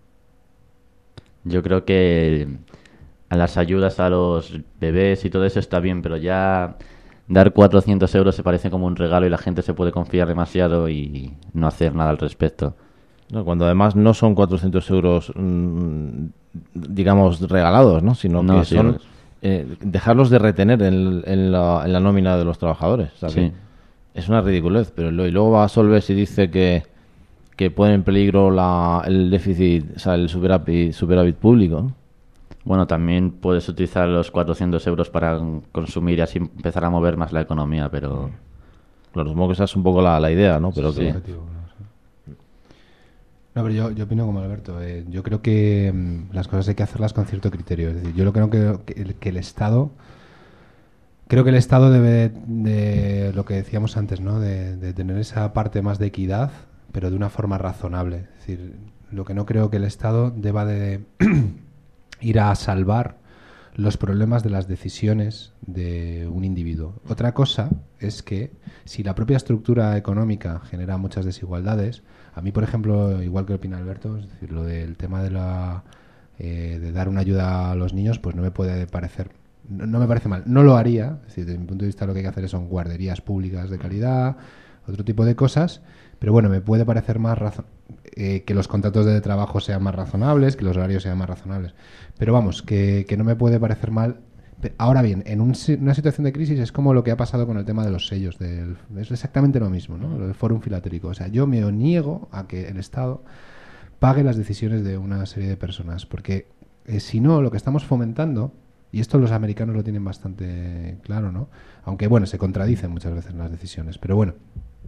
Yo creo que a las ayudas a los bebés y todo eso está bien, pero ya dar cuatrocientos euros se parece como un regalo y la gente se puede confiar demasiado y no hacer nada al respecto. No, cuando además no son cuatrocientos euros, mmm, digamos, regalados, ¿no? Sino No, que sí, son pues. eh, dejarlos de retener en, en, la, en la nómina de los trabajadores. O sea, Sí. que es una ridiculez, pero lo, y luego va a Solves y dice que, que pone en peligro la, el déficit, o sea, el superávit, superávit público, ¿no? Bueno, también puedes utilizar los cuatrocientos euros para consumir y así empezar a mover más la economía, pero... Claro, supongo que esa es un poco la, la idea, ¿no? Pero Sí. que... Objetivo, no sé. No, pero yo, yo opino como Alberto. Eh, yo creo que mm, las cosas hay que hacerlas con cierto criterio. Es decir, yo lo creo que, que, el, que el Estado... Creo que el Estado debe de, lo que decíamos antes, ¿no? De, de tener esa parte más de equidad, pero de una forma razonable. Es decir, lo que no creo que el Estado deba de ir a salvar los problemas de las decisiones de un individuo. Otra cosa es que si la propia estructura económica genera muchas desigualdades, a mí, por ejemplo, igual que opina Alberto, es decir, lo del tema de la eh, de dar una ayuda a los niños, pues no me puede parecer, no, no me parece mal. No lo haría, es decir, desde mi punto de vista lo que hay que hacer son guarderías públicas de calidad, otro tipo de cosas, pero bueno, me puede parecer más razón eh, que los contratos de trabajo sean más razonables, que los horarios sean más razonables. Pero vamos, que, que no me puede parecer mal. Ahora bien, en un, una situación de crisis es como lo que ha pasado con el tema de los sellos. Del, es exactamente lo mismo, ¿no? Lo del Fórum Filatélico. O sea, yo me niego a que el Estado pague las decisiones de una serie de personas, porque eh, si no, lo que estamos fomentando, y esto los americanos lo tienen bastante claro, ¿no? Aunque, bueno, se contradicen muchas veces las decisiones, pero bueno,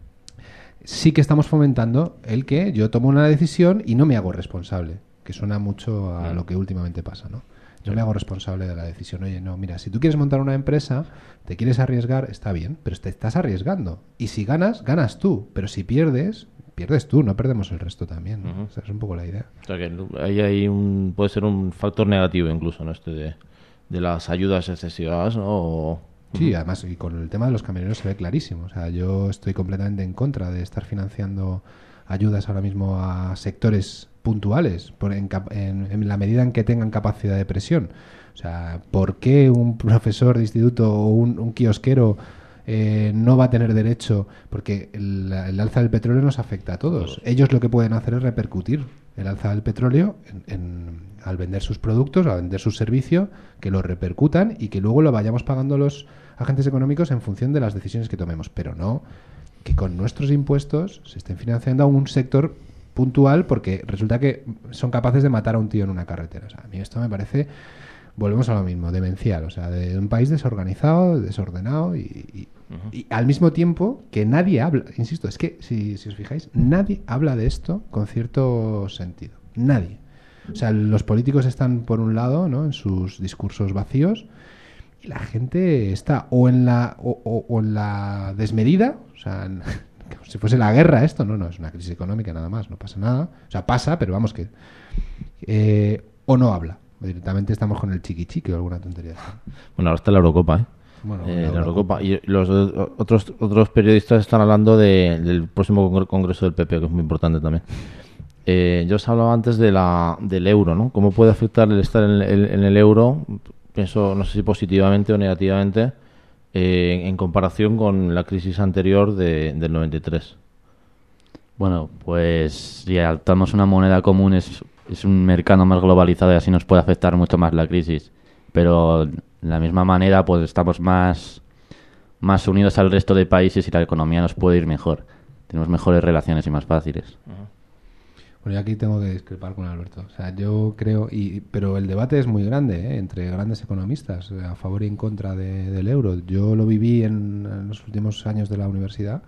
sí que estamos fomentando el que yo tomo una decisión y no me hago responsable, que suena mucho a lo que últimamente pasa, ¿no? Yo me hago responsable de la decisión. Oye, no, mira, si tú quieres montar una empresa, te quieres arriesgar, está bien, pero te estás arriesgando. Y si ganas, ganas tú. Pero si pierdes, pierdes tú, no perdemos el resto también, ¿no? Uh-huh. O sea, es un poco la idea. O sea, que ahí hay un, puede ser un factor negativo incluso, ¿no? Este de, de las ayudas excesivas, ¿no? O... Sí, además, y con el tema de los camioneros se ve clarísimo. O sea, yo estoy completamente en contra de estar financiando ayudas ahora mismo a sectores puntuales, por en, en, en la medida en que tengan capacidad de presión. O sea, ¿por qué un profesor de instituto o un, un kiosquero eh, no va a tener derecho? Porque el, el alza del petróleo nos afecta a todos. Ellos lo que pueden hacer es repercutir el alza del petróleo en, en, al vender sus productos, al vender sus servicios, que lo repercutan y que luego lo vayamos pagando los agentes económicos en función de las decisiones que tomemos. Pero no que con nuestros impuestos se estén financiando a un sector puntual porque resulta que son capaces de matar a un tío en una carretera. O sea, a mí esto me parece, volvemos a lo mismo, demencial. O sea, de un país desorganizado, desordenado y, y, uh-huh. y al mismo tiempo que nadie habla. Insisto, es que si, si os fijáis, nadie habla de esto con cierto sentido. Nadie. O sea, los políticos están por un lado, ¿no?, en sus discursos vacíos y la gente está o en la o, o, o en la desmedida, o sea, en, como si fuese la guerra esto, no, no, es una crisis económica nada más, no pasa nada. O sea, pasa, pero vamos que... Eh, o no habla. Directamente estamos con el chiqui chiqui o alguna tontería. Bueno, ahora está la Eurocopa, ¿eh? Bueno, eh, la la Eurocopa. Y los otros otros periodistas están hablando de, del próximo congreso del P P, que es muy importante también. Eh, yo os hablaba antes de la, del euro, ¿no? ¿Cómo puede afectar el estar en el, en el euro? Pienso, no sé si positivamente o negativamente, eh, en comparación con la crisis anterior de, del noventa y tres. Bueno, pues si adoptamos una moneda común es, es un mercado más globalizado y así nos puede afectar mucho más la crisis. Pero de la misma manera pues estamos más, más unidos al resto de países y la economía nos puede ir mejor. Tenemos mejores relaciones y más fáciles. Uh-huh. Bueno, yo aquí tengo que discrepar con Alberto. O sea, yo creo, y pero el debate es muy grande, ¿eh?, entre grandes economistas a favor y en contra de, del euro. Yo lo viví en, en los últimos años de la universidad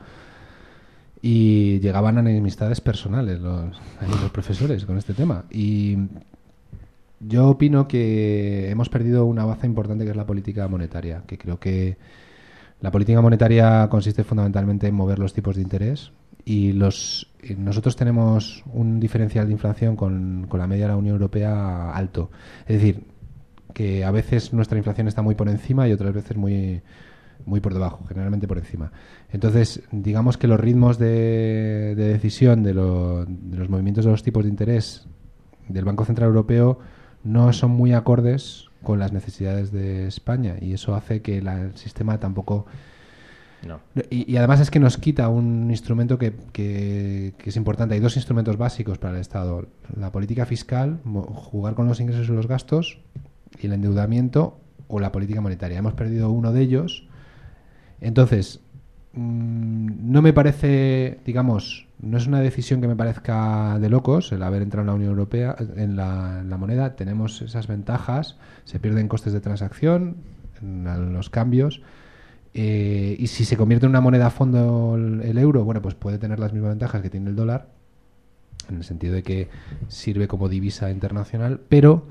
y llegaban a enemistades personales los, los profesores con este tema. Y yo opino que hemos perdido una baza importante que es la política monetaria, que creo que la política monetaria consiste fundamentalmente en mover los tipos de interés y los y nosotros tenemos un diferencial de inflación con, con la media de la Unión Europea alto. Es decir, que a veces nuestra inflación está muy por encima y otras veces muy muy por debajo, generalmente por encima. Entonces, digamos que los ritmos de, de decisión de, lo, de los movimientos de los tipos de interés del Banco Central Europeo no son muy acordes con las necesidades de España y eso hace que la, el sistema tampoco... No. Y, y además es que nos quita un instrumento que, que, que es importante. Hay dos instrumentos básicos para el Estado. La política fiscal, mo- jugar con los ingresos y los gastos, y el endeudamiento o la política monetaria. Hemos perdido uno de ellos. Entonces, mmm, no me parece, digamos, no es una decisión que me parezca de locos el haber entrado en la Unión Europea, en la, en la moneda. Tenemos esas ventajas, se pierden costes de transacción en, en los cambios. Eh, y si se convierte en una moneda a fondo el, el euro, bueno, pues puede tener las mismas ventajas que tiene el dólar, en el sentido de que sirve como divisa internacional, pero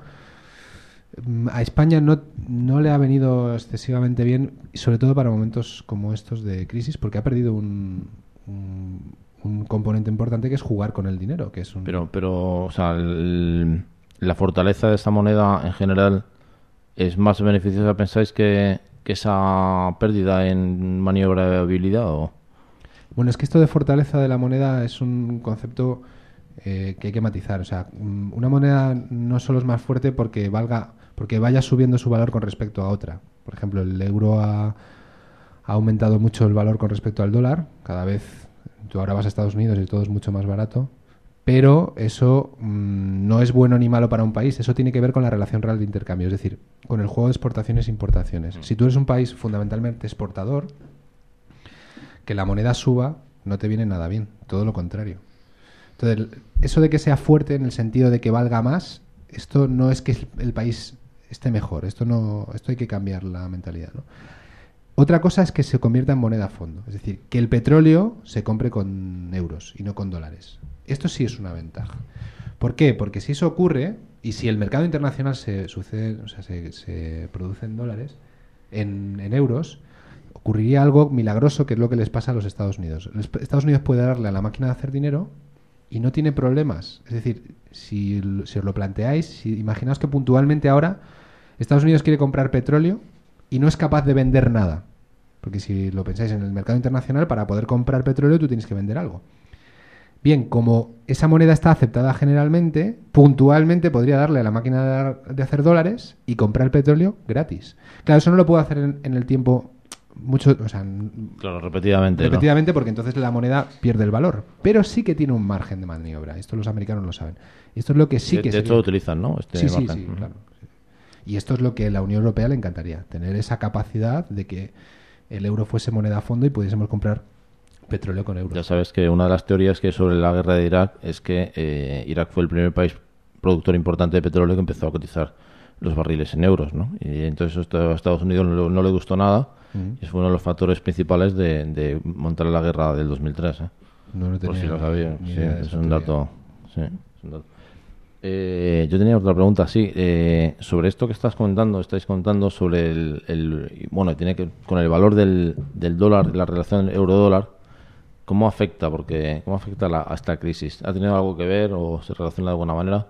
mm, a España no, no le ha venido excesivamente bien, sobre todo para momentos como estos de crisis, porque ha perdido un, un, un componente importante que es jugar con el dinero, que es un... Pero, pero o sea, el- la fortaleza de esta moneda en general es más beneficiosa, ¿pensáis, que, que esa pérdida en maniobrabilidad? O... Bueno, es que esto de fortaleza de la moneda es un concepto eh, que hay que matizar. O sea, mm, una moneda no solo es más fuerte porque valga, porque vaya subiendo su valor con respecto a otra. Por ejemplo, el euro ha, ha aumentado mucho el valor con respecto al dólar. Cada vez tú ahora vas a Estados Unidos y todo es mucho más barato. Pero eso mmm, no es bueno ni malo para un país. Eso tiene que ver con la relación real de intercambio. Es decir, con el juego de exportaciones e importaciones. Si tú eres un país fundamentalmente exportador, que la moneda suba no te viene nada bien, todo lo contrario. Entonces, eso de que sea fuerte en el sentido de que valga más, esto no es que el país esté mejor, esto no, esto hay que cambiar la mentalidad, ¿no? Otra cosa es que se convierta en moneda a fondo, es decir, que el petróleo se compre con euros y no con dólares. Esto sí es una ventaja. ¿Por qué? Porque si eso ocurre y si el mercado internacional se sucede, o sea, se, se produce en dólares, en, en euros, ocurriría algo milagroso, que es lo que les pasa a los Estados Unidos. Los Estados Unidos puede darle a la máquina de hacer dinero y no tiene problemas. Es decir, si, si os lo planteáis, si, imaginaos que puntualmente ahora Estados Unidos quiere comprar petróleo y no es capaz de vender nada. Porque si lo pensáis en el mercado internacional, para poder comprar petróleo tú tienes que vender algo. Bien, como esa moneda está aceptada generalmente, puntualmente podría darle a la máquina de, dar, de hacer dólares y comprar el petróleo gratis. Claro, eso no lo puedo hacer en, en el tiempo mucho, o sea, Claro, repetidamente. repetidamente, ¿no? Porque entonces la moneda pierde el valor. Pero sí que tiene un margen de maniobra. Esto los americanos lo saben. Esto es lo que sí de, que de sería... hecho lo utilizan, ¿no? Este sí, sí, margen. sí, claro. Y esto es lo que a la Unión Europea le encantaría, tener esa capacidad de que el euro fuese moneda a fondo y pudiésemos comprar petróleo con euros. Ya sabes que una de las teorías que hay sobre la guerra de Irak es que eh, Irak fue el primer país productor importante de petróleo que empezó a cotizar los barriles en euros, ¿no? Y entonces esto a Estados Unidos no, no le gustó nada. Uh-huh. Y es uno de los factores principales de, de montar la guerra del dos mil tres, ¿eh? No lo tenía. Por si lo sabía. Sí, es un teoría. dato. Sí, es un dato. Eh, yo tenía otra pregunta, sí, eh, sobre esto que estás comentando, estáis contando sobre el, el bueno, tiene que con el valor del, del dólar, la relación euro-dólar, ¿cómo afecta? Porque cómo afecta la, a esta crisis. ¿Ha tenido algo que ver o se relaciona de alguna manera?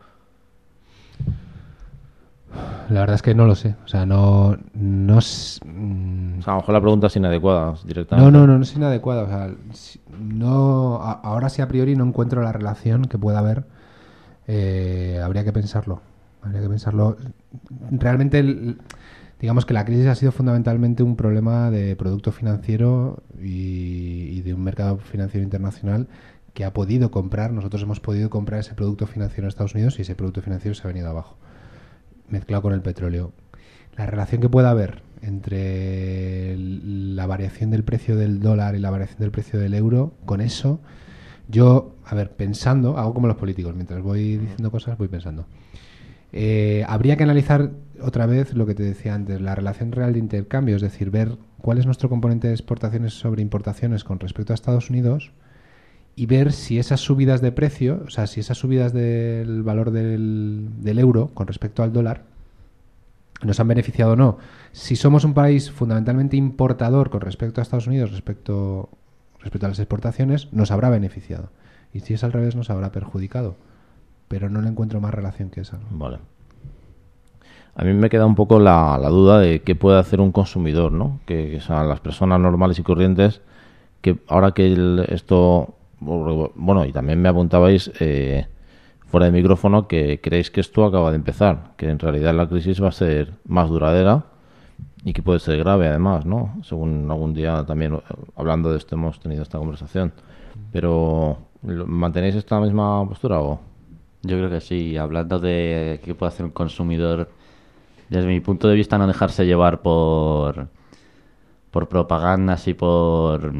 La verdad es que no lo sé, o sea, no, no es, mm... o sea, a lo mejor la pregunta es inadecuada directamente. No, no, no, no es inadecuada, o sea, no, a, ahora sí a priori no encuentro la relación que pueda haber. Eh, habría que pensarlo, habría que pensarlo. Realmente, el, digamos que la crisis ha sido fundamentalmente un problema de producto financiero y, y de un mercado financiero internacional que ha podido comprar, nosotros hemos podido comprar ese producto financiero en Estados Unidos y ese producto financiero se ha venido abajo, mezclado con el petróleo. La relación que pueda haber entre el, la variación del precio del dólar y la variación del precio del euro, con eso... Yo, a ver, pensando, hago como los políticos, mientras voy diciendo cosas voy pensando. Eh, habría que analizar otra vez lo que te decía antes, la relación real de intercambio, es decir, ver cuál es nuestro componente de exportaciones sobre importaciones con respecto a Estados Unidos y ver si esas subidas de precio, o sea, si esas subidas del valor del, del euro con respecto al dólar nos han beneficiado o no. Si somos un país fundamentalmente importador con respecto a Estados Unidos, respecto, respecto a las exportaciones, nos habrá beneficiado. Y si es al revés, nos habrá perjudicado. Pero no le encuentro más relación que esa, ¿no? Vale. A mí me queda un poco la, la duda de qué puede hacer un consumidor, ¿no? Que, que sean las personas normales y corrientes, que ahora que el, esto... Bueno, y también me apuntabais eh, fuera de micrófono que creéis que esto acaba de empezar, que en realidad la crisis va a ser más duradera y que puede ser grave además, ¿no? Según algún día también hablando de esto hemos tenido esta conversación. Pero, ¿mantenéis esta misma postura o...? Yo creo que sí. Hablando de qué puede hacer un consumidor, desde mi punto de vista, no dejarse llevar por, por propagandas y por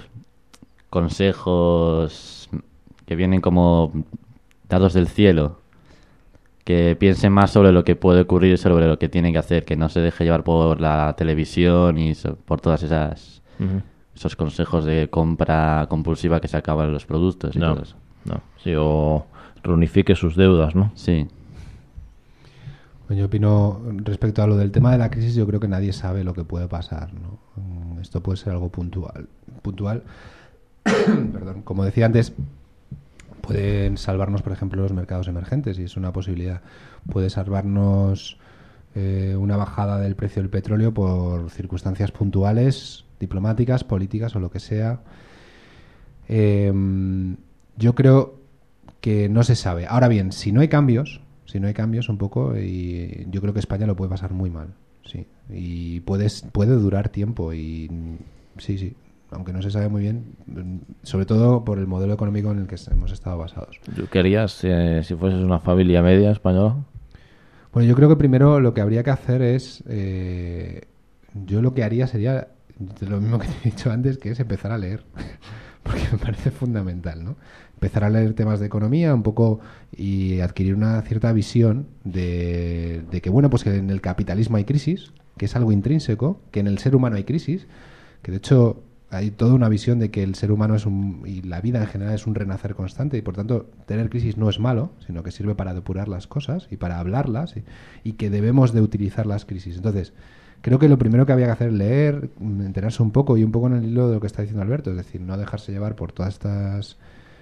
consejos que vienen como dados del cielo. Que piense más sobre lo que puede ocurrir, sobre lo que tiene que hacer, que no se deje llevar por la televisión y so- por todas esas Uh-huh. esos consejos de compra compulsiva que se acaban los productos y No, todo eso. no. Sí, o reunifique sus deudas, ¿no? Sí. Bueno, yo opino respecto a lo del tema de la crisis, yo creo que nadie sabe lo que puede pasar, ¿no? Mm, Esto puede ser algo puntual. Puntual. Perdón. Como decía antes, pueden salvarnos, por ejemplo, los mercados emergentes, y es una posibilidad. Puede salvarnos eh, una bajada del precio del petróleo por circunstancias puntuales, diplomáticas, políticas o lo que sea. Eh, yo creo que no se sabe. Ahora bien, si no hay cambios, si no hay cambios un poco, y yo creo que España lo puede pasar muy mal, sí. Y puedes, puede durar tiempo y sí, sí. Aunque no se sabe muy bien, sobre todo por el modelo económico en el que hemos estado basados. ¿Tú querías, eh, si fueses una familia media española? Bueno, yo creo que primero lo que habría que hacer es, eh, yo lo que haría sería lo mismo que te he dicho antes, que es empezar a leer, porque me parece fundamental, ¿no? Empezar a leer temas de economía un poco y adquirir una cierta visión de, de que, bueno, pues que en el capitalismo hay crisis, que es algo intrínseco, que en el ser humano hay crisis, que de hecho hay toda una visión de que el ser humano es un, y la vida en general es un renacer constante, y por tanto tener crisis no es malo, sino que sirve para depurar las cosas y para hablarlas, y, y que debemos de utilizar las crisis. Entonces, creo que lo primero que había que hacer es leer, enterarse un poco, y un poco en el hilo de lo que está diciendo Alberto, es decir, no dejarse llevar por todas estas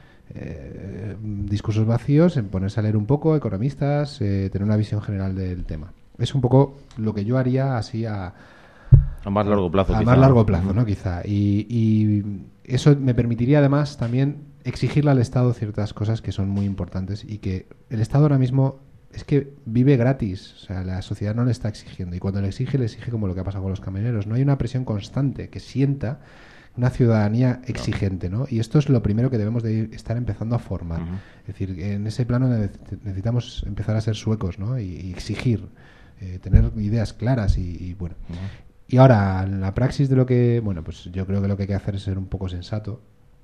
eh, discursos vacíos, en ponerse a leer un poco, economistas, eh, tener una visión general del tema. Es un poco lo que yo haría así a... A más largo plazo, A quizá. más largo plazo, ¿no? Quizá. Y, y eso me permitiría además también exigirle al Estado ciertas cosas que son muy importantes, y que el Estado ahora mismo es que vive gratis. O sea, la sociedad no le está exigiendo, y cuando le exige, le exige como lo que ha pasado con los camioneros. No hay una presión constante que sienta una ciudadanía exigente, ¿no? Y esto es lo primero que debemos de ir, estar empezando a formar. Uh-huh. Es decir, en ese plano necesitamos empezar a ser suecos, ¿no? Y, y exigir, eh, tener ideas claras y, y bueno... Uh-huh. Y ahora, la praxis de lo que... Bueno, pues yo creo que lo que hay que hacer es ser un poco sensato.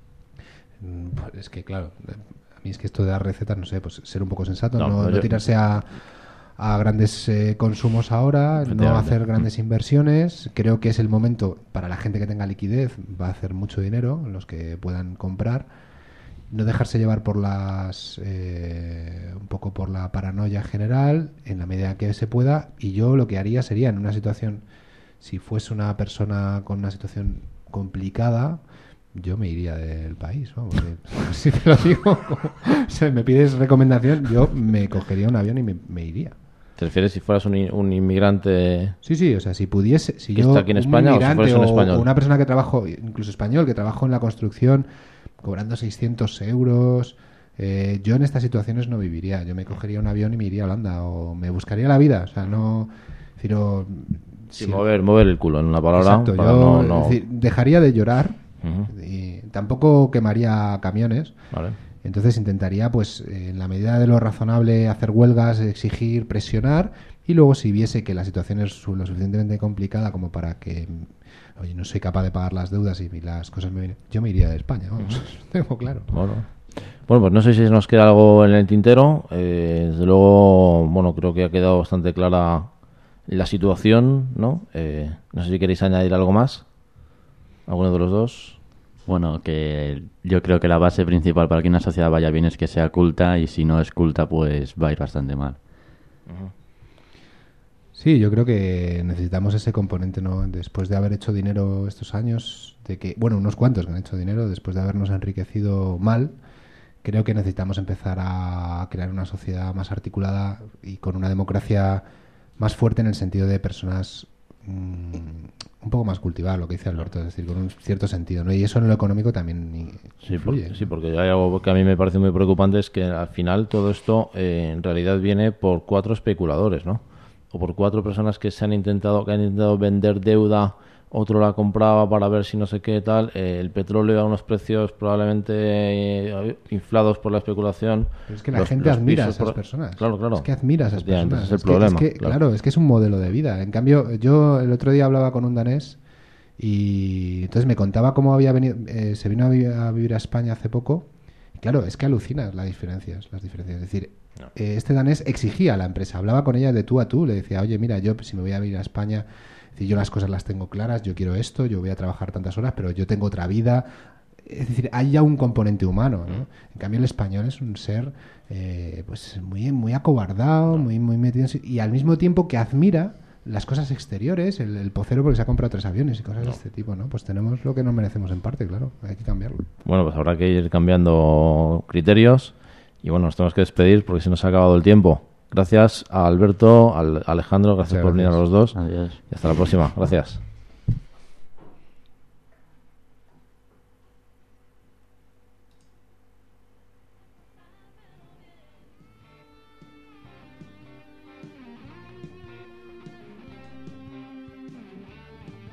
Pues es que, claro, a mí es que esto de dar recetas, no sé, pues ser un poco sensato, no, no, no yo... tirarse a, a grandes eh, consumos ahora, no hacer grandes inversiones. Creo que es el momento para la gente que tenga liquidez, va a hacer mucho dinero, los que puedan comprar. No dejarse llevar por las... Eh, un poco por la paranoia general, en la medida que se pueda. Y yo lo que haría sería, en una situación... Si fuese una persona con una situación complicada, yo me iría del país, vamos. Si te lo digo, como, o sea, me pides recomendación, yo me cogería un avión y me, me iría. ¿Te refieres si fueras un, un inmigrante? Sí, sí, o sea, si pudiese, si ¿Que yo, está aquí en España, o si fueras un español? O una persona que trabajo, incluso español, que trabajo en la construcción, cobrando seiscientos euros, eh, yo en estas situaciones no viviría. Yo me cogería un avión y me iría a Holanda, o me buscaría la vida, o sea, no... Es decir, o, Sí, sí, mover, mover el culo en una palabra. Exacto, para yo no, no... Es decir, dejaría de llorar, uh-huh. y tampoco quemaría camiones. Vale. Entonces intentaría, pues, en la medida de lo razonable, hacer huelgas, exigir, presionar, y luego si viese que la situación es lo suficientemente complicada como para que, oye, no soy capaz de pagar las deudas y las cosas me vienen, yo me iría de España, vamos, uh-huh. Tengo claro. Bueno. Bueno, pues no sé si nos queda algo en el tintero. Eh, desde luego, bueno, creo que ha quedado bastante clara la situación, ¿no? Eh, no sé si queréis añadir algo más. ¿Alguno de los dos? Bueno, que yo creo que la base principal para que una sociedad vaya bien es que sea culta, y si no es culta, pues va a ir bastante mal. Ujú. Sí, yo creo que necesitamos ese componente, ¿no? Después de haber hecho dinero estos años, de que, bueno, unos cuantos que han hecho dinero, después de habernos enriquecido mal, creo que necesitamos empezar a crear una sociedad más articulada y con una democracia más fuerte en el sentido de personas mmm, un poco más cultivadas, lo que dice Alberto, es decir, con un cierto sentido, ¿no? Y eso en lo económico también Sí, influye. porque, sí, porque hay algo que a mí me parece muy preocupante, es que al final todo esto eh, en realidad viene por cuatro especuladores, ¿no? O por cuatro personas que se han intentado que han intentado vender deuda, otro la compraba para ver si no sé qué tal, eh, el petróleo a unos precios probablemente eh, inflados por la especulación. Pero es que la Los- gente los admira a pisos esas por- personas. Claro, claro. Es que admira a esas Efectivamente, personas. ese es el que- problema. que, claro. es que es un modelo de vida. En cambio, yo el otro día hablaba con un danés y entonces me contaba cómo había venido, eh, se vino a, vi- a vivir a España hace poco. Y claro, es que alucinas las diferencias, las diferencias. Es decir, No. eh, este danés exigía a la empresa, hablaba con ella de tú a tú, le decía, oye, mira, yo si me voy a vivir a España, si yo las cosas las tengo claras, yo quiero esto, yo voy a trabajar tantas horas, pero yo tengo otra vida. Es decir, hay ya un componente humano, ¿no? En cambio, el español es un ser eh, pues muy, muy acobardado, muy, muy metido en sí- y al mismo tiempo que admira las cosas exteriores, el, el pocero porque se ha comprado tres aviones y cosas de este tipo, ¿no? Pues tenemos lo que nos merecemos en parte, claro, hay que cambiarlo. Bueno, pues habrá que ir cambiando criterios y bueno, nos tenemos que despedir porque se nos ha acabado el tiempo. Gracias a Alberto, al Alejandro, gracias Muchas por venir a gracias. los dos Adiós. y hasta la próxima. Gracias.